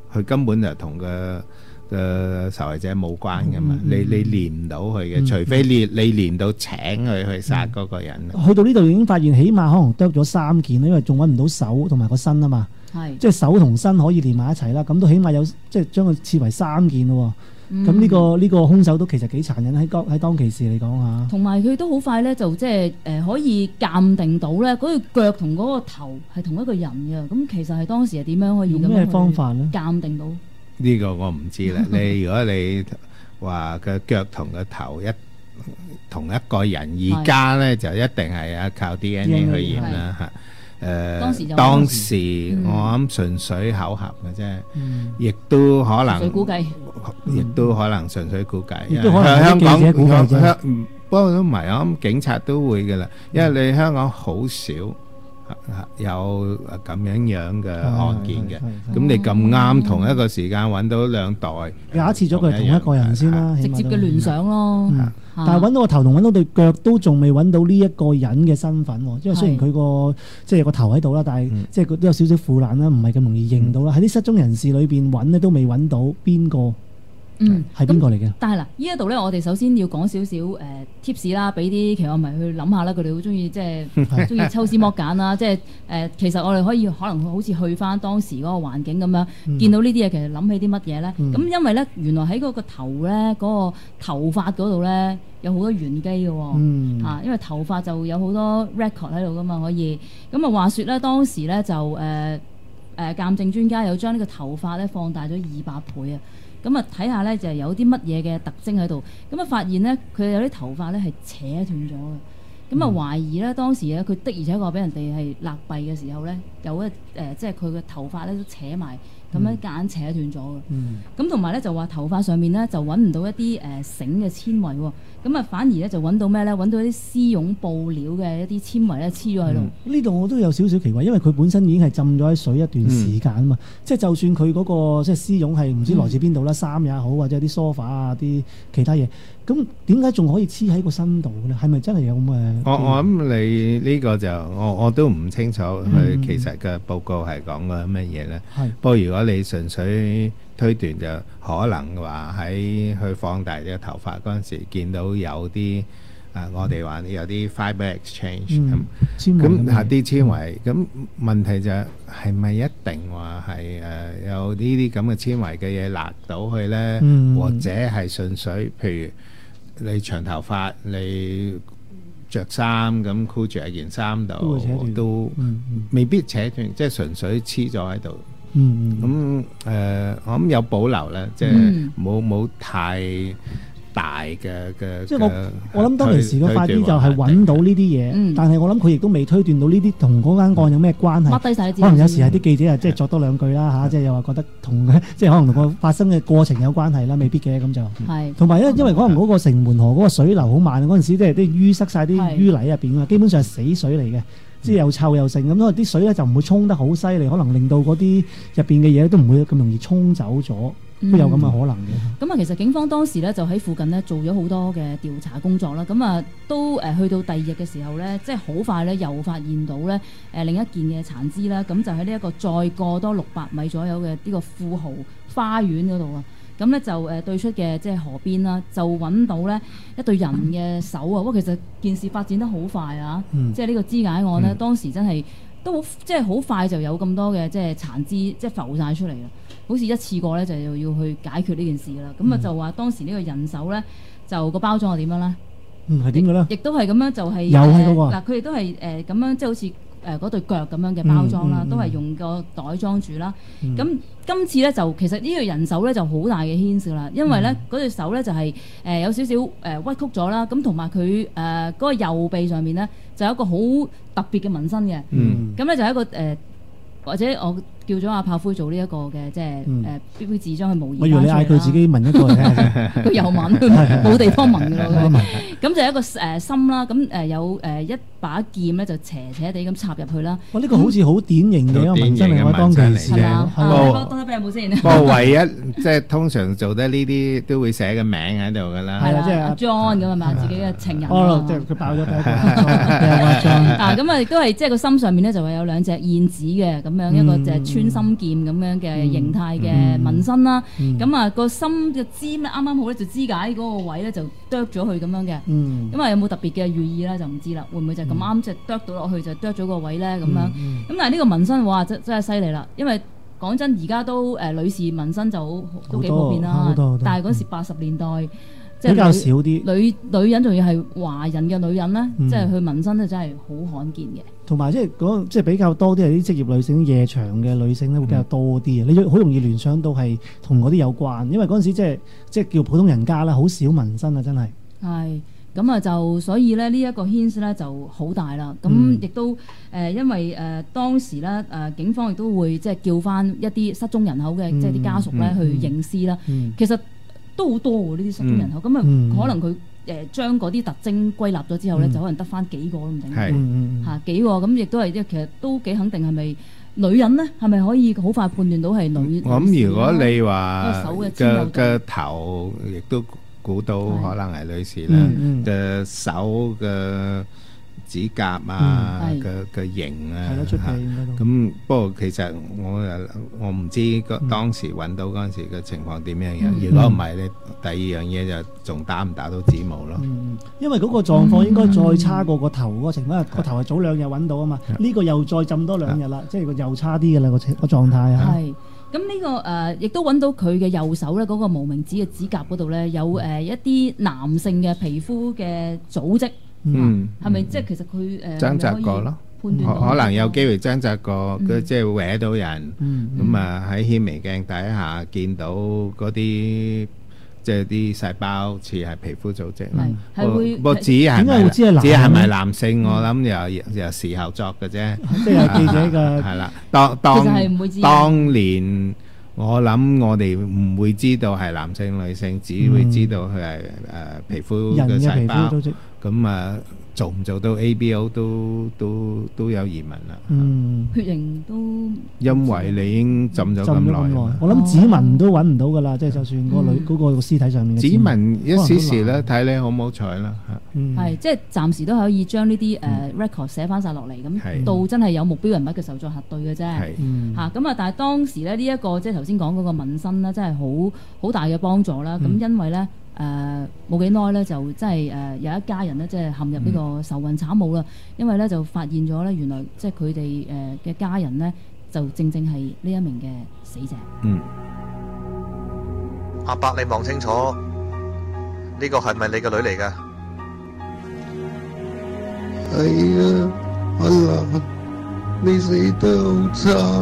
佢根本就同個嘅受害者冇關噶嘛，你你連唔到佢嘅，除非你你連到請佢去殺嗰個人。 去到呢度已經發現，起碼可能剁咗三件，因為仲揾唔到手同埋個身啊嘛。係，即係手同身可以連埋一齊啦，咁都起碼有即係將佢切為三件咯。咁呢個呢個兇手都其實幾殘忍，喺當喺當其時嚟講嚇。同埋佢都好快咧，就即係誒可以鑑定到咧，嗰個腳同嗰個頭係同一個人嘅。咁其實係當時係點樣可以咁樣咩方法咧鑑定到？ 呢個我唔知啦。你如果你話個腳同個頭一同一個人，而家咧就一定係啊靠 D N A 去驗啦嚇。誒當時當時我諗純粹巧合嘅啫，亦都可能純粹估計， 亦都可能純粹估計。 亦都可能香港估計啫。 不過都唔係，我諗警察都會嘅啦，因為你香港好少有咁樣樣嘅案件嘅，咁你咁啱同一個時間揾到兩代， 假設咗佢係同一個人先啦， 直接嘅聯想咯。 但係揾到個頭同揾到對腳都仲未揾到呢一個人嘅身份喎，因為雖然佢個即係個頭喺度啦，但係即係佢都有少少腐爛啦，唔係咁容易認到啦。喺啲失蹤人士裏邊揾咧都未揾到邊個。嗯，係邊個嚟嘅？ 但係嗱，呢一度咧，我哋首先要講少少誒 tips 啦，俾啲奇案迷去諗下啦。佢哋好中意即係中意抽絲剝繭啦，即係誒，其實我哋可以可能好似去翻當時嗰個環境咁樣，嗯、見到呢啲嘢，其實諗起啲乜嘢咧？咁、嗯、因為咧，原來喺嗰個頭咧，嗰、嗰個頭髮嗰度咧，有好多玄機嘅喎。嗯、啊，因為頭髮就有好多 record 喺度噶嘛，可以。咁啊，話説咧，當時咧就誒誒鑑證專家有將呢個頭髮咧放大咗二百倍啊！咁啊，睇下咧就係有啲乜嘢嘅特徵喺度，咁啊發現咧佢有啲頭髮咧係扯斷咗嘅，咁啊懷疑咧當時咧佢的而且確俾人哋係勒斃嘅時候咧，有一誒即係佢嘅頭髮咧都扯埋，咁樣夾硬扯斷咗嘅。咁同埋咧就話頭髮上面咧就揾唔到一啲誒繩嘅纖維喎，咁啊反而咧就揾到咩咧？揾到一啲絲絨布料嘅一啲纖維咧黐咗喺度。 呢度、嗯、我都有少少奇怪，因為佢本身已經係浸咗喺水一段時間啊嘛，嗯、即係就算佢嗰、那個即係絲絨係唔知來自邊度啦，衫、嗯、也好或者啲梳化啊啲其他嘢，咁點解仲可以黐喺個身度咧？係咪真係有咁嘅？ 我我諗你呢個就我我都唔清楚佢、嗯、其實嘅報告係講過乜嘢咧。係不過如果你純粹推斷就可能話喺去放大呢個頭髮嗰陣時，見到有啲啊，我哋話有啲 fiber exchange 咁，咁係啲纖維。咁問題就係咪一定話係誒有呢啲咁嘅纖維嘅嘢勒到去咧？或者係純粹譬如你長頭髮，你著衫咁箍住喺件衫度，都未必扯斷，即係純粹黐咗喺度。嗯，咁誒，我諗有保留咧，即係冇冇太大嘅嘅。即係我我諗當其時個快啲就係揾到呢啲嘢，但係我諗佢亦都未推斷到呢啲同嗰間案有咩關係。 抹低曬啲資料。 可能有時係啲記者啊，即係作多兩句啦嚇，即係又話覺得同即係可能同個發生嘅過程有關係啦，未必嘅咁就。係。同埋因因為可能嗰個城門河嗰個水流好慢，嗰陣時即係啲淤塞曬啲淤泥入邊啊，基本上係死水嚟嘅。即係又臭又剩咁，因為啲水咧就唔會沖得好犀利，可能令到嗰啲入邊嘅嘢都唔會咁容易沖走咗，都有咁嘅可能嘅。 咁啊、嗯，其實警方當時咧就喺附近咧做咗好多嘅調查工作啦。咁啊，都誒去到第二日嘅時候咧，即係好快咧又發現到咧誒另一件嘅殘肢啦。咁就喺呢一個再過多六百米左右嘅呢個富豪花園嗰度啊。咁咧就誒對出嘅即係河邊啦，就揾到咧一對人嘅手啊！哇，其實件事發展得好快啊！嗯、即係呢個肢解案咧，嗯、當時真係都好，即係好快就有咁多嘅即係殘肢即係浮晒出嚟啦，好似一次過咧就要要去解決呢件事啦。咁啊、嗯、就話當時呢個人手咧就個包裝係點樣咧？嗯，係點嘅咧？亦都係咁樣就係、是、有係嗱，佢哋都係誒咁樣即係好似誒嗰對腳咁樣嘅包裝啦，嗯嗯嗯、都係用個袋裝住啦。咁、嗯今次咧就其實呢個人手咧就好大嘅牽涉啦，因為咧嗰對手咧就係誒有少少誒屈曲咗啦，咁同埋佢誒嗰個右臂上面咧就有一個好特別嘅紋身嘅，咁咧就係一個誒或者我叫咗阿炮灰做呢一個嘅即係誒標標誌將佢模擬。我以為你嗌佢自己紋一個嚟睇下，佢又紋，冇地方紋㗎咯。咁就一個誒心啦，咁誒有誒一把劍咧就斜斜地咁插入去啦。哇！呢個好似好典型嘅一個紋身嚟，我當其時係嘛？係。當睇有冇先？ 不過唯一即係通常做得呢啲都會寫個名喺度㗎啦。 係啦，即係阿 John 咁啊嘛，自己嘅情人。 哦，即係佢爆咗第一個。 啊，咁啊亦都係即係個心上面咧就係有兩隻燕子嘅咁樣一個就係心劍咁樣嘅形態嘅紋身啦。咁啊個心嘅尖咧，啱啱好咧就肢解嗰個位咧就剁咗佢咁樣嘅。咁啊有冇特別嘅寓意咧就唔知啦，會唔會就咁啱就剁到落去就剁咗個位咧咁樣？咁但係呢個紋身哇真真係犀利啦，因為講真而家都誒女士紋身就都幾普遍啦，但係嗰時八十年代。即係比較少啲女女人，仲要係華人嘅女人咧，嗯、即係佢紋身咧，真係好罕見嘅。同埋即係嗰即係比較多啲係啲職業女性、夜場嘅女性咧，會比較多啲啊！嗯、你好容易聯想到係同嗰啲有關，因為嗰陣時即係即係叫普通人家啦，好少紋身啊，真係。係咁啊，就所以咧呢一個 hint 咧就好大啦。咁亦都誒、呃，因為誒、呃、當時咧誒、呃、警方亦都會即係叫翻一啲失蹤人口嘅、嗯、即係啲家屬咧、嗯、去認屍啦。嗯、其實都好多喎呢啲失蹤人口，咁啊、嗯、可能佢誒將嗰啲特徵歸納咗之後咧，嗯、就可能得翻幾個都唔定，嚇、嗯嗯、幾個咁亦都係即係其實都幾肯定係咪女人咧？係咪可以好快判斷到係女？我諗如果你話嘅嘅頭亦都估到可能係女士啦，嘅手嘅指甲啊嘅嘅形啊，咁不過其實我誒我唔知個當時揾到嗰陣時嘅情況點樣樣。如果唔係咧，第二樣嘢就仲打唔打到指模咯。因為嗰個狀況應該再差過個頭嗰個情況，個頭係早兩日揾到啊嘛，呢個又再浸多兩日啦，即係又差啲嘅啦個情個狀態啊。係咁呢個誒，亦都揾到佢嘅右手咧，嗰個無名指嘅指甲嗰度咧，有誒一啲男性嘅皮膚嘅組織。嗯，係咪即係其實佢誒掙扎過咯？可能有機會掙扎過，佢即係搲到人。咁啊喺顯微鏡底下見到嗰啲即係啲細胞似係皮膚組織。係係會不過指係咪指係咪男性？我諗又又時候作嘅啫。即係有記者嘅係啦。當當當年我諗我哋唔會知道係男性女性，只會知道佢係誒皮膚嘅細胞。咁啊，做唔做到 A B O 都都都有疑問啦。嗯，血型都因為你已經浸咗咁耐，我諗指紋都揾唔到噶啦，即係就算嗰個女嗰個屍體上面嘅指紋一時時咧，睇你好唔好彩啦嚇。係，即係暫時都可以將呢啲誒 record 寫翻曬落嚟，咁到真係有目標人物嘅時候再核對嘅啫。係嚇，咁啊，但係當時咧呢一個即係頭先講嗰個紋身咧，真係好好大嘅幫助啦。咁因為咧。誒冇幾耐咧，就真係誒有一家人咧，即係陷入呢個愁雲慘霧啦。因為咧就發現咗咧，原來即係佢哋誒嘅家人咧，就正正係呢一名嘅死者。嗯。阿伯，你望清楚，呢個係咪你個女嚟㗎？係啊，阿蘭，你死得好慘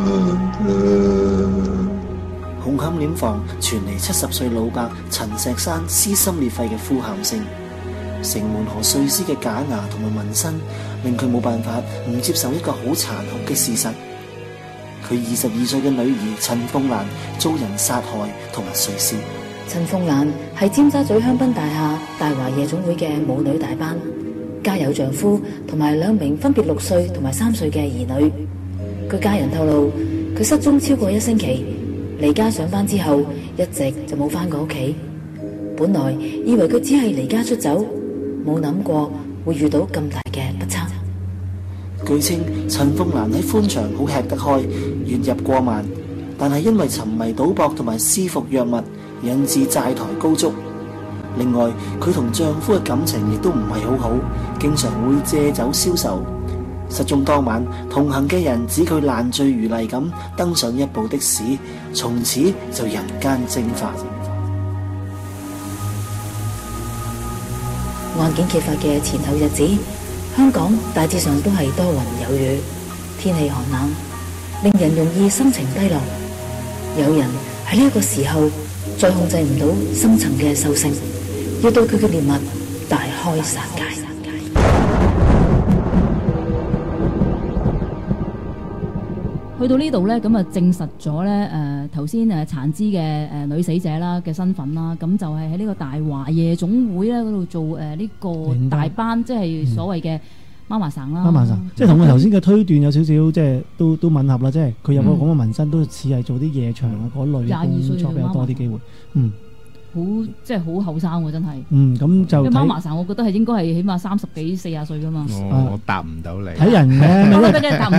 啊！紅磡殮房傳嚟七十歲老伯陳石山撕心裂肺嘅呼喊聲，城門河碎屍嘅假牙同埋紋身，令佢冇辦法唔接受一個好殘酷嘅事實。佢二十二歲嘅女兒陳鳳蘭遭人殺害同埋碎屍。陳鳳蘭係尖沙咀香檳大廈大華夜總會嘅母女大班，家有丈夫同埋兩名分別六歲同埋三歲嘅兒女。佢家人透露，佢失蹤超過一星期。離家上班之後，一直就冇返過屋企。本來以為佢只係離家出走，冇諗過會遇到咁大嘅不測。據稱，陳鳳蘭喺歡場好吃得開，月入過萬，但係因為沉迷賭博同埋施服藥物，引致債台高築。另外，佢同丈夫嘅感情亦都唔係好好，經常會借酒消愁。失蹤當晚，同行嘅人指佢爛醉如泥咁登上一部的士，從此就人間蒸發。案件揭發嘅前後日子，香港大致上都係多雲有雨，天氣寒冷，令人容易心情低落。有人喺呢一個時候再控制唔到深層嘅獸性，要對佢嘅獵物大開殺戒。去到呢度咧，咁啊證實咗咧誒頭先誒殘肢嘅誒女死者啦嘅身份啦，咁就係喺呢個大華夜總會咧嗰度做誒呢個大班，即係所謂嘅媽媽生啦。媽媽生，即係同我頭先嘅推斷有少少，即係都都吻合啦。即係佢有個咁嘅紋身，都似係做啲夜場啊嗰類工作比較多啲機會。嗯。好即係好後生喎，真係。嗯，咁就媽媽生，我覺得係應該係起碼三十幾四十歲噶嘛。我答唔到你。睇人嘅，我覺得梗係答唔到啦。同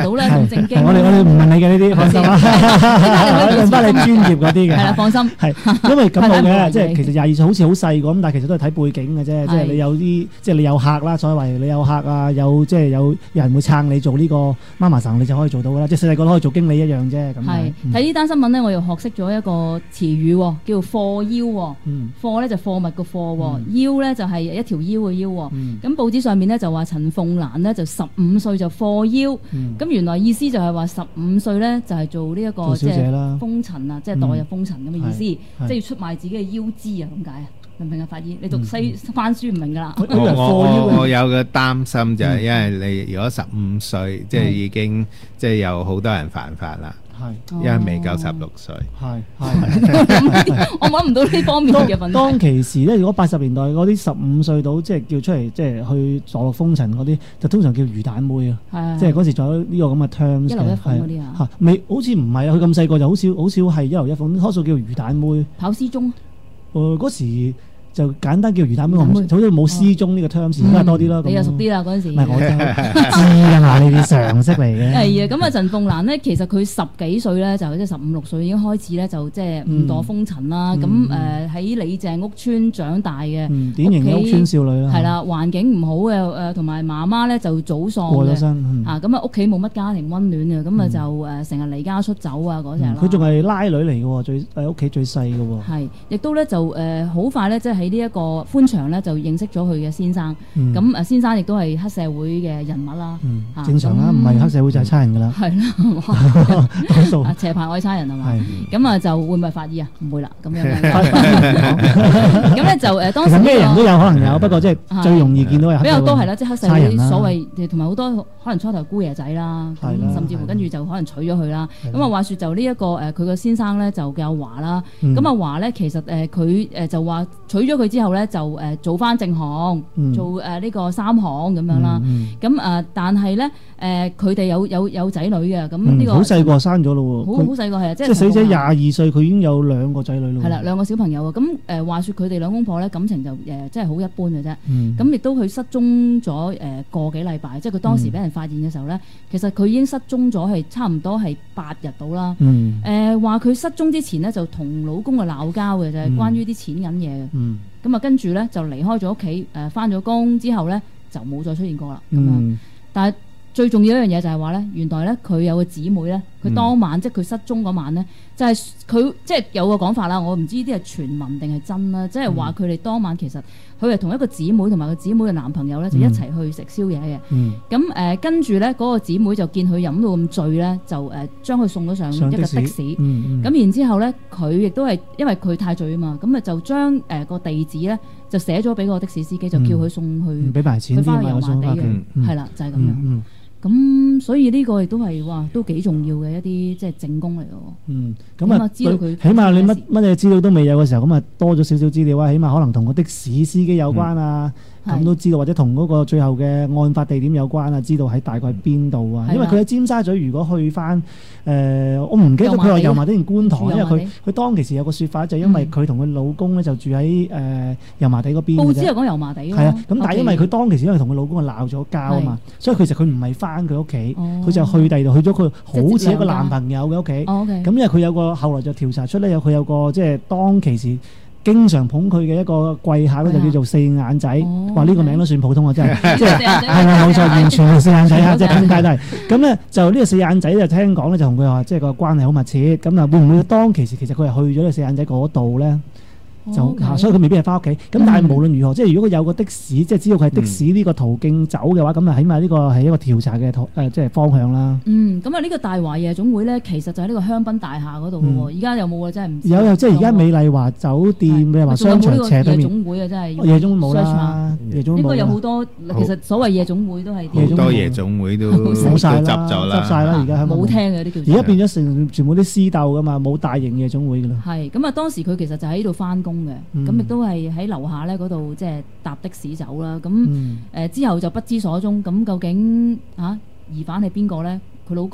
講正經。 我哋我哋唔問你嘅呢啲，放心啦，問翻你專業嗰啲嘅。 係啦，放心。 係因為咁好嘅，即係其實廿二歲好似好細個咁，但係其實都係睇背景嘅啫。即係你有啲，即係你有客啦，所謂你有客啊，有即係有有人會撐你做呢個媽媽生，你就可以做到㗎啦。即係細細個都可以做經理一樣啫。咁係睇呢單新聞咧，我又學識咗一個詞語，叫做貨腰。 嗯， 貨咧就貨物個貨，腰咧就係一條腰嘅腰。咁報紙上面咧就話陳鳳蘭咧就十五歲就貨腰。咁原來意思就係話十五歲咧就係做呢一個即係風塵啊，即係代入風塵咁嘅意思，即係要出賣自己嘅腰肢啊，咁解啊？明唔明啊？法醫，你讀西番書唔明㗎啦。 我我我有個擔心就係因為你如果十五歲，即係已經即係有好多人犯法啦。係，因為未夠十六歲。係係，我諗唔到呢方面嘅問題。 當其時咧，如果八十年代嗰啲十五歲到，即係叫出嚟，即係去墮落風塵嗰啲，就通常叫魚蛋妹啊。係，即係嗰時仲有呢個咁嘅 terms 嘅。 一流一鳳嗰啲啊。 嚇，未好似唔係啊！佢咁細個就好少好少係一流一鳳，多數叫魚蛋妹。 跑絲鐘。 誒嗰時。就簡單叫魚蛋妹，好似冇絲鐘呢個 terms，而家多啲咯。 你又熟啲啦嗰陣時。 唔係我知㗎嘛，呢啲常識嚟嘅。 係啊，咁啊陳鳳蘭咧，其實佢十幾歲咧，就即係十五六歲已經開始咧，就即係誤墮風塵啦。咁誒喺李鄭屋村長大嘅， 典型嘅屋村少女啦。 係啦，環境唔好嘅誒，同埋媽媽咧就早喪嘅。過咗身。啊，咁啊屋企冇乜家庭溫暖嘅，咁啊就誒成日離家出走啊嗰隻啦。佢仲係拉女嚟嘅喎，最誒屋企最細嘅喎。 係，亦都咧就誒好快咧，即係喺呢一個寬場咧就認識咗佢嘅先生，咁誒先生亦都係黑社會嘅人物啦。 正常啦，唔係黑社會就係差人㗎啦。 係啦，多數邪派愛差人係嘛？咁啊就會唔會法醫啊？唔會啦，咁樣。咁咧就誒當時咩人都有可能有，不過即係最容易見到係比較多係啦，即係黑社會所謂同埋好多可能初頭姑爺仔啦，甚至乎跟住就可能娶咗佢啦。咁啊話説就呢一個誒佢個先生咧就叫阿華啦。咁阿華咧其實誒佢誒就話娶咗佢之後咧就誒做翻正行，做誒呢個三行咁樣啦。咁誒但係咧誒佢哋有有有仔女嘅，咁呢個好細個生咗咯喎， 好好細個係啊，即係死者廿二歲，佢已經有兩個仔女咯。 係啦，兩個小朋友啊。咁誒話説佢哋兩公婆咧感情就誒即係好一般嘅啫。咁亦都佢失蹤咗誒個幾禮拜，即係佢當時俾人發現嘅時候咧，其實佢已經失蹤咗係差唔多係八日到啦。誒話佢失蹤之前咧就同老公啊鬧交嘅，就係關於啲錢銀嘢嘅。咁啊，跟住咧就離開咗屋企，誒翻咗工之後咧就冇再出現過啦。咁樣、嗯，但係最重要一樣嘢就係話咧，原來咧佢有個姊妹咧，佢當晚、嗯、即係佢失蹤嗰晚咧，就係、是、佢即係有個講法啦。我唔知呢啲係傳聞定係真啦，即係話佢哋當晚其實佢係同一個姊妹同埋個姊妹嘅男朋友咧，就一齊去食宵夜嘅。咁誒、嗯，跟住咧嗰個姊妹就見佢飲到咁醉咧，就誒將佢送咗上一個的士。咁、嗯嗯、然之後咧，佢亦都係因為佢太醉啊嘛，咁啊就將誒個地址咧就寫咗俾個的士司機，就叫佢送去， 俾埋、嗯、錢， 佢翻去油麻地嘅，係啦、嗯，就係、是、咁樣。嗯咁、嗯、所以呢個亦都係哇，都幾重要嘅一啲即係證供嚟嘅。嗯，咁啊，知道佢起碼你乜乜嘢資料都未有嘅時候，咁啊多咗少少資料啊，起碼可能同個的士司機有關啊。嗯咁都知道，或者同嗰個最後嘅案發地點有關啊，知道喺大概邊度啊？因為佢喺尖沙咀，如果去翻誒，我唔記得佢話油麻地定觀塘，因為佢佢當其時有個説法，就因為佢同佢老公咧就住喺誒油麻地嗰邊。 報紙又講油麻地咯。係啊， 咁但係因為佢當其時因為同佢老公鬧咗交啊嘛，所以其實佢唔係翻佢屋企，佢就去第二度，去咗佢好似一個男朋友嘅屋企。咁因為佢有個後來就調查出咧，有佢有個即係當其時經常捧佢嘅一個貴客咧，就叫做四眼仔。哇！呢個名都算普通啊，真係，即係係啊，冇錯，完全係四眼仔啊，即係點解都係咁咧？就呢個四眼仔就聽講咧，就同佢話即係個關係好密切。咁啊，會唔會當其時其實佢係去咗呢個四眼仔嗰度咧？就所以佢未必係翻屋企。咁但係無論如何，即係如果佢有個的士，即係知道佢係的士呢個途徑走嘅話，咁啊，起碼呢個係一個調查嘅誒即係方向啦。嗯，咁啊，呢個大華夜總會咧，其實就喺呢個香檳大廈嗰度嘅喎。而家有冇啊？真係唔知。有有，即係而家美麗華酒店，你話商場斜對面。夜總會啊，真係。夜總會冇啦，夜總會應該有好多。其實所謂夜總會都係好多夜總會都冇晒啦，執咗啦，執曬啦。而家冇聽嘅啲叫。而家變咗成全部啲私鬥噶嘛，冇大型夜總會噶啦。係咁啊！當時佢其實就喺度翻工嘅，咁亦都係喺樓下咧嗰度即係搭的士走啦。咁誒、嗯呃、之後就不知所蹤。咁究竟嚇、啊、疑犯係邊個咧？佢老公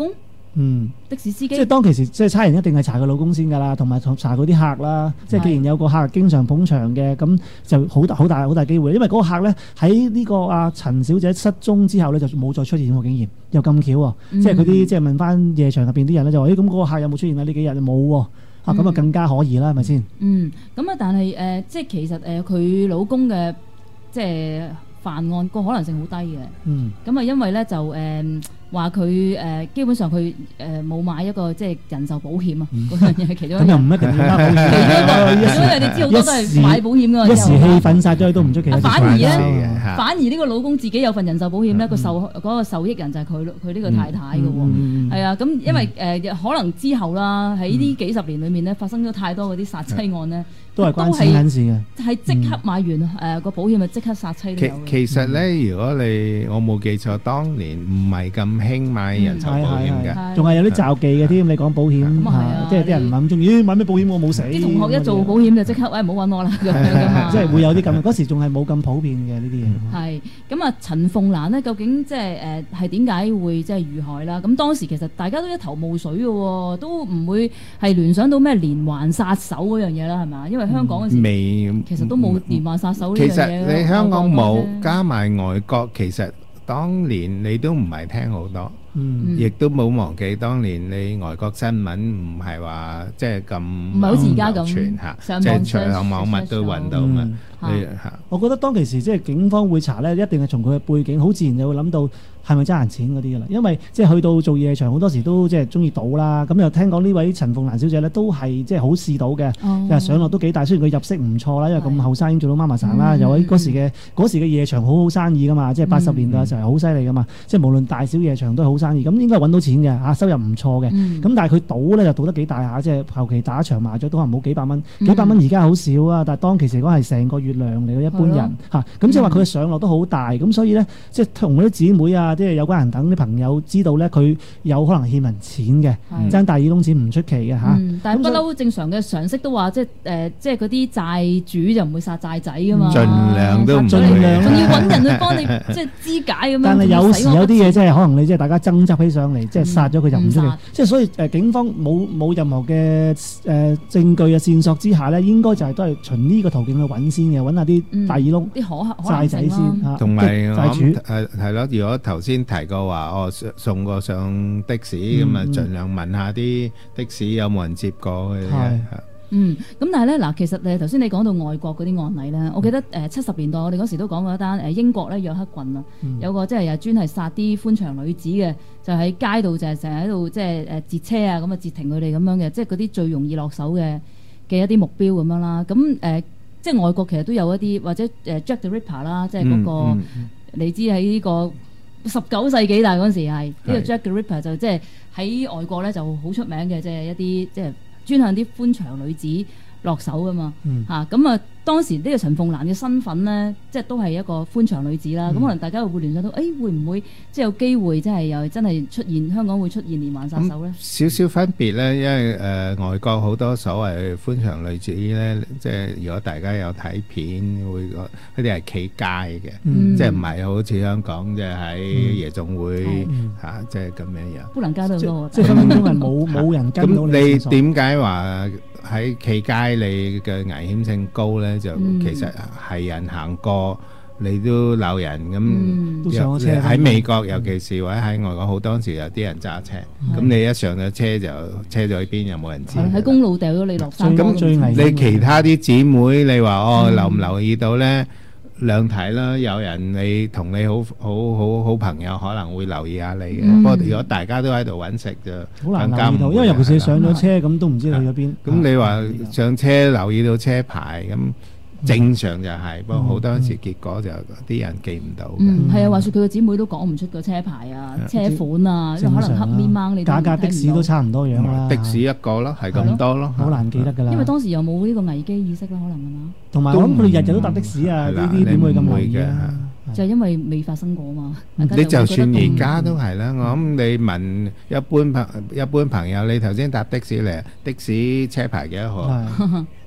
嗯， 的士司機。 即係當其時，即係差人一定係查佢老公先㗎啦，同埋查佢啲客啦。即係既然有個客經常捧場嘅，咁就好大好大好大機會。因為嗰個客咧喺呢個阿陳小姐失蹤之後咧，就冇再出現喎，竟然又咁巧喎。嗯、即係佢啲即係問翻夜場入邊啲人咧，就話：咦、欸，咁嗰個客有冇出現啊？呢幾日就冇喎。啊，咁啊更加可疑啦，係咪先？ 嗯，咁啊，但係誒、呃，即係其實誒，佢、呃、老公嘅即係犯案個可能性好低嘅。嗯。咁啊，因為咧就誒話佢誒基本上佢誒冇買一個即係人壽保險啊，嗰樣嘢其中一樣。咁又唔一定要保險。其中一個，因為你知好多都係買保險㗎嘛。一時氣憤殺咗佢都唔出奇。反而咧，反而呢個老公自己有份人壽保險咧，個受嗰個受益人就係佢佢呢個太太㗎喎。係啊，咁因為誒可能之後啦，喺呢幾十年裡面咧發生咗太多嗰啲殺妻案咧。都係關錢事嘅，係即刻買完誒個保險咪即刻殺妻都有嘅。 其其實咧，如果你我冇記錯，當年唔係咁興買人壽保險嘅， 仲係有啲詐忌嘅添。你講保險，即係啲人唔係咁中意，咦買咩保險我冇死。 啲同學一做保險就即刻喂唔好揾我啦咁樣㗎嘛。 即係會有啲咁，嗰時仲係冇咁普遍嘅呢啲嘢。 係咁啊，陳鳳蘭咧，究竟即係誒係點解會即係遇害啦？咁當時其實大家都一頭霧水嘅喎，都唔會係聯想到咩連環殺手嗰樣嘢啦，係嘛？因為香港嗰時未， 其實都冇連環殺手呢樣嘢。 其實你香港冇，加埋外國，其實當年你都唔係聽好多，亦都冇忘記當年你外國新聞唔係話即係咁唔係好似而家咁傳嚇，即係上網乜都揾到嘛。 嚇，我覺得當其時即係警方會查咧，一定係從佢嘅背景，好自然就會諗到係咪爭人錢嗰啲㗎啦。因為即係去到做夜場，好多時都即係中意賭啦。咁又聽講呢位陳鳳蘭小姐咧，都係即係好試賭嘅，又上落都幾大。雖然佢入息唔錯啦，因為咁後生已經做到媽媽生啦，又喺嗰時嘅嗰時嘅夜場好好生意㗎嘛。即係八十年代嘅時候係好犀利㗎嘛。即係無論大小夜場都係好生意，咁應該揾到錢嘅嚇，收入唔錯嘅。咁但係佢賭咧就賭得幾大下，即係後期打一場麻雀都可能冇幾百蚊，幾百蚊而家好少啊。但係當其時嗰係成個月糧嚟嘅一般人嚇，咁即係話佢嘅上落都好大，咁所以咧即係同嗰啲姊妹啊，即係有關人等啲朋友知道咧，佢有可能欠人錢嘅，爭大耳窿錢唔出奇嘅嚇。 但係不嬲正常嘅常識都話，即係誒，即係嗰啲債主就唔會殺債仔噶嘛， 盡量都唔會， 盡量仲要揾人去幫你即係肢解咁樣。 但係有時有啲嘢即係可能你即係大家爭執起上嚟，即係殺咗佢就唔出奇。即係所以誒，警方冇冇任何嘅誒證據嘅線索之下咧，應該就係都係循呢個途徑去揾先嘅，揾下啲大耳窿、 啲可債仔先嚇。 同埋我諗誒係咯，如果頭先提過話哦送過上的士咁啊，盡量問下啲的士有冇人接過嘅。 嗯，咁但係咧嗱，其實誒頭先你講到外國嗰啲案例咧，我記得誒七十年代我哋嗰時都講過一單誒英國咧約克郡啊，有個即係又專係殺啲歡場女子嘅，就喺街度就係成日喺度即係誒截車啊，咁啊截停佢哋咁樣嘅，即係嗰啲最容易落手嘅嘅一啲目標咁樣啦。咁誒即係外國其實都有一啲或者誒 Jack the Ripper 啦，即係嗰個你知喺呢個十九世紀大嗰陣時係呢個 Jack the Ripper 就即係喺外國咧就好出名嘅，即係一啲即係專向啲歡場女子落手噶嘛嚇。咁啊當時呢個陳鳳蘭嘅身份咧，即係都係一個歡場女子啦。咁、嗯、可能大家會聯想到，誒、哎、會唔會即係有機會，即係又真係出現香港會出現連環殺手咧？ 少少分別咧，因為誒、呃、外國好多所謂歡場女子咧，即係如果大家有睇片，會佢哋係企街嘅，嗯、即係唔係好似香港即係喺夜總會嚇，即係咁樣樣。 不能加到多， 即係分分鐘係冇冇人跟到你。 咁你點解話喺企街你嘅危險性高咧？就其實係人行過，你都鬧人咁。 嗯、都上咗車喺美國，尤其是或者喺外國，好多時有啲人揸車，咁、嗯、你一上咗車就車咗去邊，又冇人知。 喺公路掉咗你落山。 咁你其他啲姊妹，你話哦、嗯、留唔留意到咧？兩睇啦，有人你同你好好好好朋友可能會留意下你嘅，嗯、不過如果大家都喺度揾食就更加唔會。 因為尤其是上咗車咁，都唔知去咗邊。 咁你話上車留意到車牌咁。正常就係、是，不過好多時結果就啲人記唔到嘅。 嗯，係啊，話說佢個姊妹都講唔出個車牌啊、車款啊，因為可能黑面掹你都睇唔到。架架的士都差唔多樣啦。 的士一個咯，係咁多咯， 好難記得㗎啦。 因為當時又冇呢個危機意識啦，可能係嘛。 同埋我諗佢哋日日都搭的士啊，呢啲點會咁容易啊？ 就係因為未發生過嘛。 你就算而家都係啦，我諗你問一般朋一般朋友，你頭先搭的士嚟，的士車牌幾多號？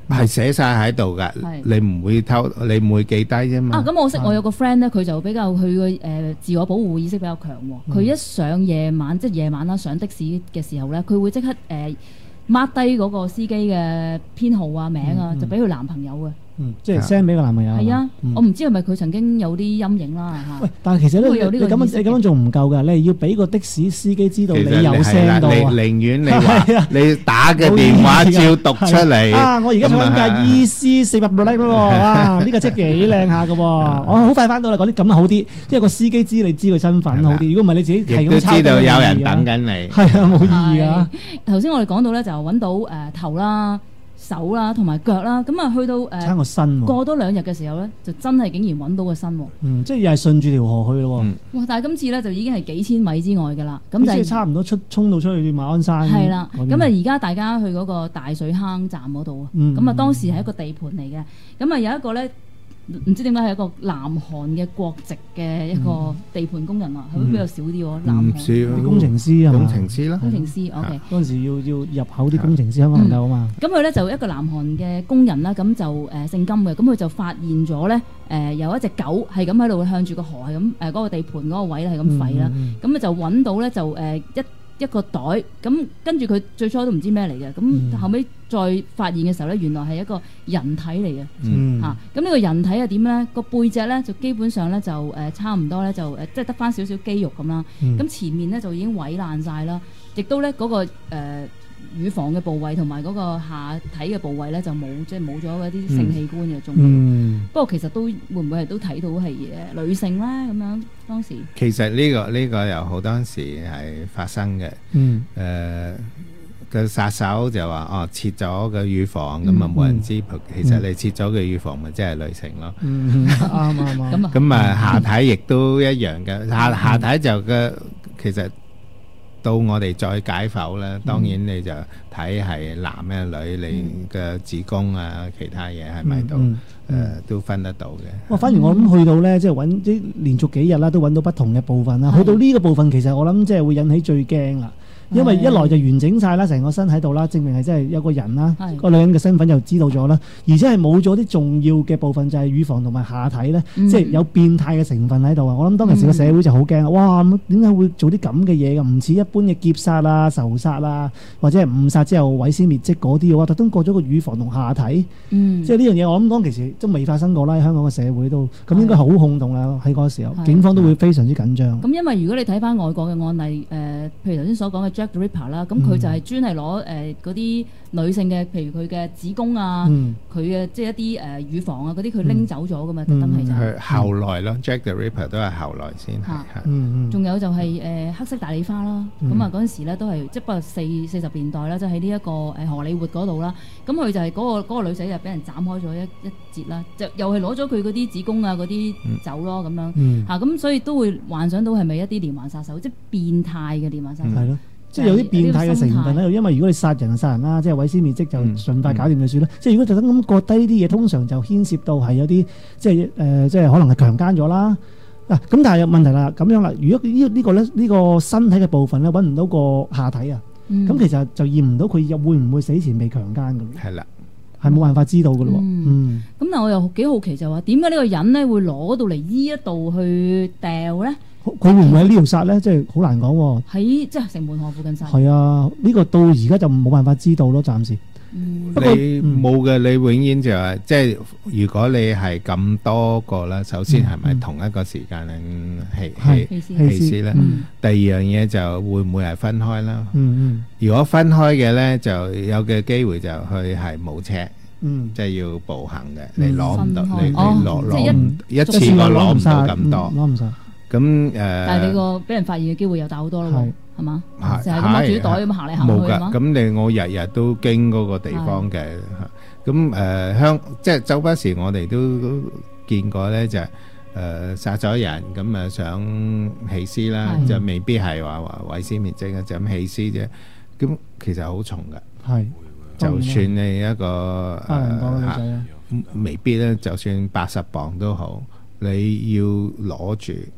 係寫晒喺度㗎，你唔會偷，你唔會記低啫嘛。 啊，咁我識我有個 friend 咧，佢就比較佢個誒自我保護意識比較強喎。佢一上夜晚，即係夜晚啦，上的士嘅時候咧，佢會即刻誒 mark 低嗰個司機嘅編號啊、名啊，就俾佢男朋友嘅。 嗯，即係 send 俾個男朋友。 係啊，我唔知係咪佢曾經有啲陰影啦嚇。喂， 但係其實咧，你咁樣你咁樣做唔夠㗎，你係要俾個的士司機知道你有 send 到啊。 寧願你話你打嘅電話照讀出嚟。啊， 我而家坐緊架 E C 四百六喎，哇！呢個車幾靚下㗎喎，我好快翻到啦，嗰啲咁好啲，因為個司機知你知佢身份好啲。如果唔係你自己係咁抄， 都知道有人等緊你。 係啊，冇意義啊。 頭先我哋講到咧，就揾到誒頭啦、手啦同埋腳啦，咁啊去到誒撐個身喎， 過多兩日嘅時候咧，就真係竟然揾到個身喎。 嗯，即係又係順住條河去咯喎。 哇！但係今次咧就已經係幾千米之外㗎啦，咁就係差唔多出衝到出去馬鞍山。 係啦，咁啊而家大家去嗰個大水坑站嗰度啊，咁啊當時係一個地盤嚟嘅，咁啊有一個咧。唔知點解係一個南韓嘅國籍嘅一個地盤工人啊，係會比較少啲喎。南韓工程師啊， 工程師啦， 工程師 OK。 嗰陣時要要入口啲工程師香港唔夠啊嘛。 咁佢咧就一個南韓嘅工人啦，咁就誒姓金嘅，咁佢就發現咗咧誒有一隻狗係咁喺度向住個河係咁誒嗰個地盤嗰個位係咁吠啦，咁啊就揾到咧就誒一一個袋，咁跟住佢最初都唔知咩嚟嘅，咁、嗯、後尾再發現嘅時候咧，原來係一個人體嚟嘅，嚇、嗯，咁呢、啊、個人體係點咧？個背脊咧就基本上咧就誒、呃、差唔多咧就誒、呃、即係得翻少少肌肉咁啦，咁、嗯、前面咧就已經毀爛晒啦，亦都咧嗰、那個、呃乳房嘅部位同埋嗰個下體嘅部位咧就冇，即係冇咗嗰啲性器官嘅中。嗯，不過其實都會唔會係都睇到係誒女性咧咁樣當時。其實呢個呢個有好多時係發生嘅。嗯。誒個殺手就話哦切咗個乳房咁啊冇人知，其實你切咗個乳房咪即係女性咯。 嗯，啱啱啱。咁啊。 咁啊下體亦都一樣嘅，下下體就嘅其實。到我哋再解剖咧，當然你就睇係男嘅女，你嘅子宮啊，其他嘢係咪都誒都分得到嘅。 哇！反而我諗去到咧，即係揾啲連續幾日啦，都揾到不同嘅部分啦。去到呢個部分，其實我諗即係會引起最驚啦。因為一來就完整晒啦，成個身喺度啦，證明係真係有個人啦，個女人嘅身份就知道咗啦，而且係冇咗啲重要嘅部分，就係乳房同埋下體咧，嗯、即係有變態嘅成分喺度啊！我諗當其時個社會就好驚啊！哇，點解會做啲咁嘅嘢㗎？唔似一般嘅劫殺啊、仇殺啊，或者係誤殺之後毀屍滅跡嗰啲嘅話，特登過咗個乳房同下體，嗯、即係呢樣嘢我諗當其時都未發生過啦，喺香港嘅社會都咁應該好轟動啦！喺嗰個時候，警方都會非常之緊張。咁因為如果你睇翻外國嘅案例，誒、呃，譬如頭先所講嘅 Jack the Ripper 啦，咁佢就係專係攞誒嗰啲女性嘅，譬如佢嘅子宮啊，佢嘅即係一啲誒乳房啊嗰啲，佢拎走咗噶嘛，特登係就係後來咯。Jack the Ripper 都係後來先係。 仲有就係誒黑色大理花啦，咁啊嗰陣時咧都係即係不過四四十年代啦，即係喺呢一個誒荷里活嗰度啦。咁佢就係嗰個嗰個女仔就俾人斬開咗一一截啦，就又係攞咗佢嗰啲子宮啊嗰啲走咯咁樣嚇，咁所以都會幻想到係咪一啲連環殺手，即係變態嘅連環殺手。係咯。即係有啲變態嘅成分喺度，因為如果你殺人就殺人啦，即係毀屍滅跡就盡快搞掂就算啦。嗯嗯、即係如果就咁咁割低呢啲嘢，通常就牽涉到係有啲即係誒、呃，即係可能係強姦咗啦。嗱、啊，咁但係有問題啦，咁樣啦，如果、呢個、呢呢個咧呢、呢個身體嘅部分咧揾唔到個下體啊，咁、嗯、其實就驗唔到佢又會唔會死前被強姦㗎咯？係啦，係冇辦法知道㗎咯。嗯，咁、 嗯嗯、但我又幾好奇就話點解呢個人咧會攞到嚟呢一度去掉咧？ 佢會唔會喺呢度殺咧？即係好難講喎。 喺即係城門河附近殺。 係啊，呢、呢個到而家就冇辦法知道咯，暫時。 嗯、你冇嘅，你永遠就係即係，如果你係咁多個啦，首先係咪同一個時間棄棄棄屍咧？第二樣嘢就會唔會係分開啦？嗯嗯。如果分開嘅咧，就有嘅機會就去係冇車。嗯，即係要步行嘅，你攞唔到，你你攞攞唔一次過攞唔到咁多，攞唔晒。咁誒， 但係你個俾人發現嘅機會又大好多咯喎，係嘛？成日咁攞住啲袋咁行嚟行去啊嘛。 冇㗎，咁你我日日都經嗰個地方嘅，咁誒香即係周不時我哋都見過咧，就係誒殺咗人咁誒想棄屍啦，就未必係話話毀屍滅跡嘅，就咁棄屍啫。咁其實好重㗎，係就算你一個誒未必咧，就算八十磅都好，你要攞住。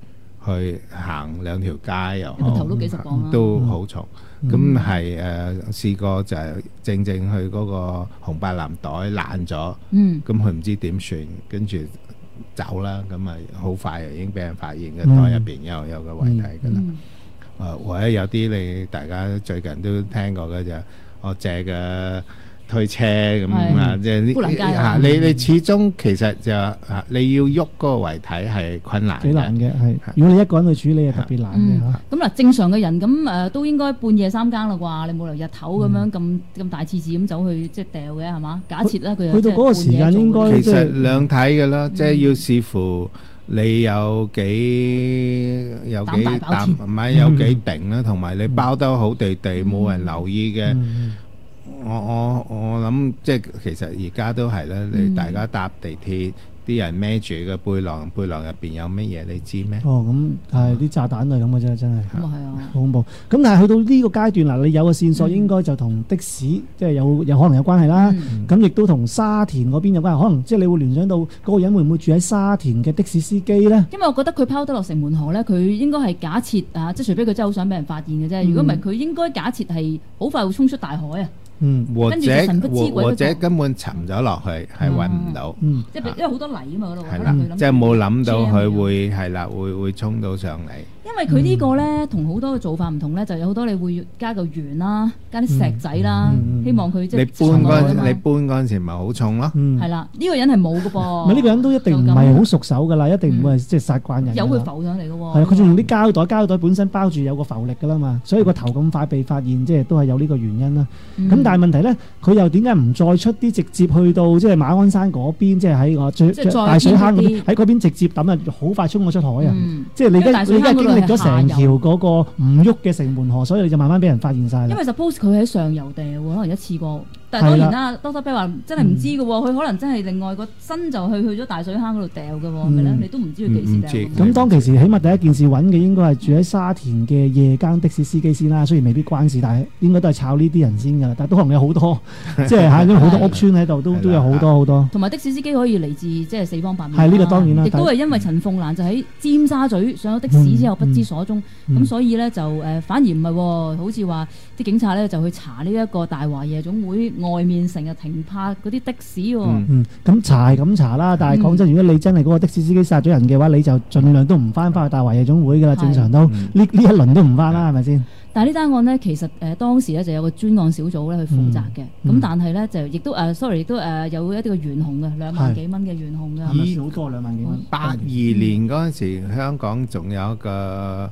去行兩條街又好， 頭都幾十磅啦， 都好重。咁係誒試過就係正正佢嗰個紅白藍袋爛咗，咁佢唔知點算，跟住走啦。咁咪好快已經俾人發現嘅袋入邊有有個遺體㗎啦。誒或者有啲你大家最近都聽過嘅就我借嘅推車咁啊，即係呢嚇你你始終其實就嚇你要喐嗰個遺體係困難嘅， 幾難嘅係。如果你一個人去處理係特別難嘅嚇。 咁嗱，正常嘅人咁誒都應該半夜三更啦啩？你冇理由日頭咁樣咁咁大次次咁走去即係掉嘅係嘛？假設咧佢去到嗰個時間應該其實兩睇嘅啦，即係要視乎你有幾有幾膽唔係有幾定啦，同埋你包得好地地冇人留意嘅。我我我諗即係其實而家都係啦，你大家搭地鐵，啲人孭住個背囊，背囊入邊有乜嘢你知咩？ 哦，咁係啲炸彈類咁嘅啫，真係。 咁啊係啊， 好恐怖。咁但係去到呢個階段嗱，你有個線索應該就同的士即係有有可能有關係啦。咁亦都同沙田嗰邊有關係，可能即係你會聯想到嗰個人會唔會住喺沙田嘅的士司機咧？ 因為我覺得佢拋得落城門河咧，佢應該係假設啊，即係除非佢真係好想俾人發現嘅啫。如果唔係，佢應該假設係好快會衝出大海啊！ 嗯， 或者或者根本沉咗落去，係揾唔到。 嗯，即係因為好多泥啊嘛嗰度。 係啦，即係冇諗到佢會係啦，會會衝到上嚟。 因為佢呢個咧同好多嘅做法唔同咧，就有好多你會加個圓啦，加啲石仔啦，希望佢即係。 你搬嗰你搬嗰陣時咪好重咯。 係啦，呢個人係冇㗎噃。 咪呢個人都一定唔係好熟手㗎啦，一定唔會係即係殺慣人。 有佢浮上嚟㗎喎。 係啊，佢仲用啲膠袋，膠袋本身包住有個浮力㗎啦嘛，所以個頭咁快被發現，即係都係有呢個原因啦。咁但係問題咧。佢又點解唔再出啲直接去到即係馬鞍山嗰邊，即係喺我最大水坑嗰邊，喺嗰邊直接抌啊，好快衝咗出海啊！即係你而家你而家經歷咗成條嗰個唔喐嘅城門河，所以你就慢慢俾人發現晒。 因為 suppose 佢喺上游地喎，可能一次過。但係當然啦，Doctor Bear話真係唔知嘅喎，佢可能真係另外個身就去去咗大水坑嗰度掉嘅喎，係咪咧？你都唔知佢幾時掉。 咁當其時，起碼第一件事揾嘅應該係住喺沙田嘅夜間的士司機先啦。雖然未必關事，但係應該都係炒呢啲人先㗎啦。但係都可能有好多，即係嚇，因為好多屋邨喺度，都都有好多好多。同埋的士司機可以嚟自即係四方八面。 係呢個當然啦。 亦都係因為陳鳳蘭就喺尖沙咀上咗的士之後不知所蹤，咁所以咧就誒反而唔係喎，好似話啲警察咧就去查呢一個大華夜總會外面成日停泊嗰啲的士喎。 嗯，咁查係咁查啦，但係講真，如果你真係嗰個的士司機殺咗人嘅話，你就盡量都唔翻返去大華夜總會㗎啦，正常都呢呢一輪都唔翻啦，係咪先？ 但係呢單案呢，其實誒當時咧就有個專案小組咧去負責嘅，咁但係咧就亦都誒，sorry，亦都誒有一啲嘅懸紅嘅兩萬幾蚊嘅懸紅嘅， 係咪好多兩萬幾蚊？ 八二年嗰陣時，香港仲有一個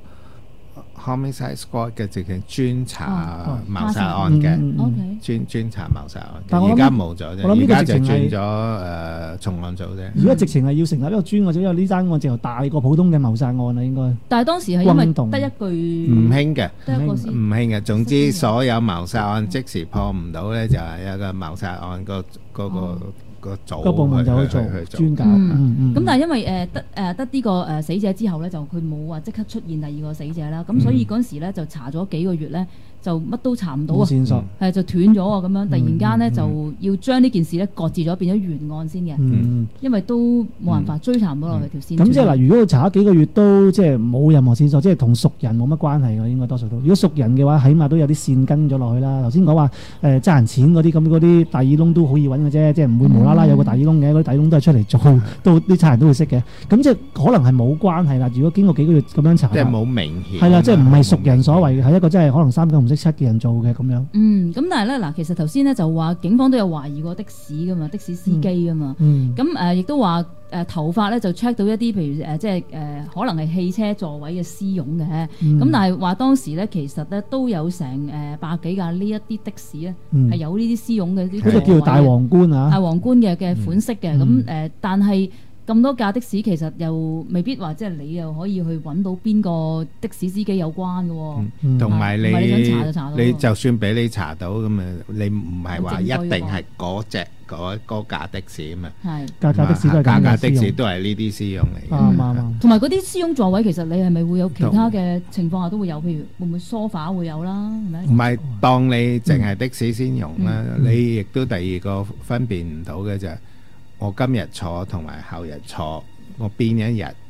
Homicide Squad 嘅直情專查謀殺案嘅，專專查謀殺案。但係而家冇咗啫，而家就轉咗誒重案組啫。 而家直情係要成立一個專案組，因為呢單案直頭大過普通嘅謀殺案啦，應該。 但係當時係因為得一句唔興嘅， 得一個先唔興嘅。總之所有謀殺案即時破唔到咧，就係一個謀殺案個嗰個。個部門就去做專搞， 咁但係因為誒得誒得呢個誒死者之後咧，就佢冇話即刻出現第二個死者啦，咁所以嗰陣時咧就查咗幾個月咧，就乜都查唔到啊， 線索係就斷咗啊，咁樣突然間咧就要將呢件事咧擱置咗，變咗懸案先嘅，因為都冇辦法追查唔到落去條線。 咁即係嗱，如果佢查咗幾個月都即係冇任何線索，即係同熟人冇乜關係嘅，應該多數都。如果熟人嘅話，起碼都有啲線跟咗落去啦。頭先講話誒揸人錢嗰啲咁嗰啲大耳窿都好易揾嘅啫，即係唔會無啦啦有個大耳窿嘅，嗰啲大耳窿都係出嚟做，都啲差人都會識嘅。咁即係可能係冇關係啦。如果經過幾個月咁樣查， 即係冇明顯。 係啦，即係唔係熟人所謂嘅，係一個真係可能三九唔識七嘅人做嘅咁樣。 嗯，咁但係咧嗱，其實頭先咧就話警方都有懷疑過的士噶嘛，的士司機噶嘛。咁誒亦都話誒頭髮咧就 check 到一啲譬如誒即係誒可能係汽車座位嘅絲絨嘅。咁、嗯、但係話當時咧其實咧都有成誒百幾架呢一啲的士咧係、嗯、有呢啲絲絨嘅。 嗰個叫大皇冠啊， 大皇冠嘅嘅款式嘅。咁誒、嗯呃，但係咁多架的士其實又未必話即係你又可以去揾到邊個的士司機有關嘅喎。 同埋、嗯、你、啊、 你想查就查到， 你就算俾你查到咁啊，你唔係話一定係嗰隻嗰嗰架的士啊嘛。係架架的士都係架架的士都係呢啲絲絨嚟嘅。 啱啱啱。 同埋嗰啲絲絨座位其實你係咪會有其他嘅情況下都會有？譬如會唔會梳化會有啦？係咪？ 唔係，當你淨係的士先用啦，嗯、你亦都第二個分辨唔到嘅就係。我今日坐同埋後日坐，我邊一日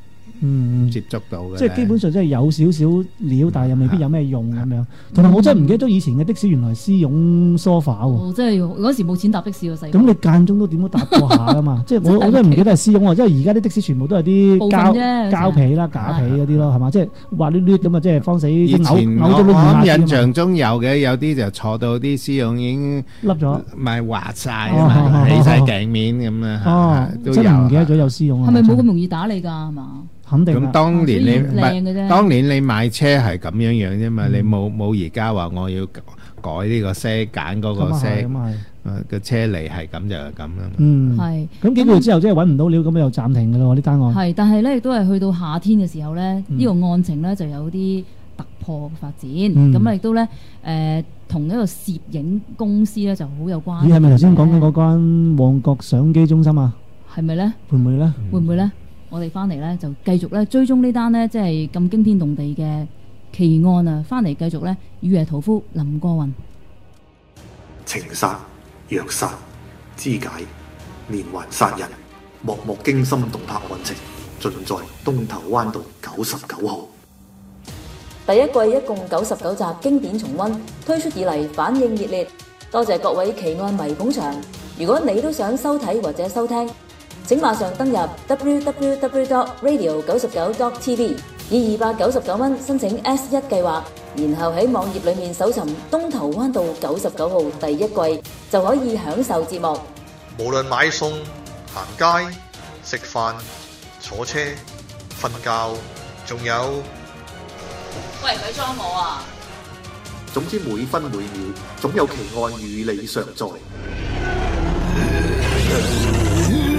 嗯接觸到嘅。 即係基本上即係有少少料，但係又未必有咩用咁樣。同埋我真係唔記得咗以前嘅的士原來係絲絨梳化喎。 即係嗰時冇錢搭的士喎，細個。 咁你間中都點都搭過下㗎嘛？即係我我真係唔記得係絲絨喎，因為而家啲的士全部都係啲膠膠皮啦、假皮嗰啲咯，係嘛？即係滑捋捋咁啊，即係方死啲扭扭咗我我印象中有嘅，有啲就坐到啲絲絨已經凹咗， 唔係滑曬啊嘛，起曬頸面咁啊。 哦，真係唔記得咗有絲絨啊！ 係咪冇咁容易打你㗎？係嘛？ 肯定。 咁當年你當年你買車係咁樣樣啫嘛，你冇冇而家話我要改呢個色揀嗰個色，誒個車嚟係咁就係咁啦。嗯， 係。 咁幾個月之後即係揾唔到料，咁又暫停㗎啦喎，呢單案。 係，但係咧亦都係去到夏天嘅時候咧，呢個案情咧就有啲突破發展。咁啊亦都咧誒同一個攝影公司咧就好有關。 咦？係咪頭先講緊嗰間旺角相機中心啊？ 係咪咧？ 會唔會咧？ 會唔會咧？我哋翻嚟咧就繼續咧追蹤呢單呢，即係咁驚天動地嘅奇案啊！翻嚟繼續咧，雨夜屠夫林過雲， 情殺、虐殺、肢解、連環殺人，幕幕驚心動魄案情，盡在東頭灣道九十九號。 第一季一共九十九集經典重溫，推出以嚟反應熱烈，多謝各位奇案迷捧場。如果你都想收睇或者收聽，請馬上登入 w w w dot radio 九十九 dot t v， 以二百九十九蚊申請 S 一計劃，然後喺網頁裏面搜尋東頭灣道九十九號第一季，就可以享受節目。 無論買餸、行街、食飯、坐車、瞓覺，仲有， 喂，咪裝我啊！ 總之每分每秒總有奇案與你常在。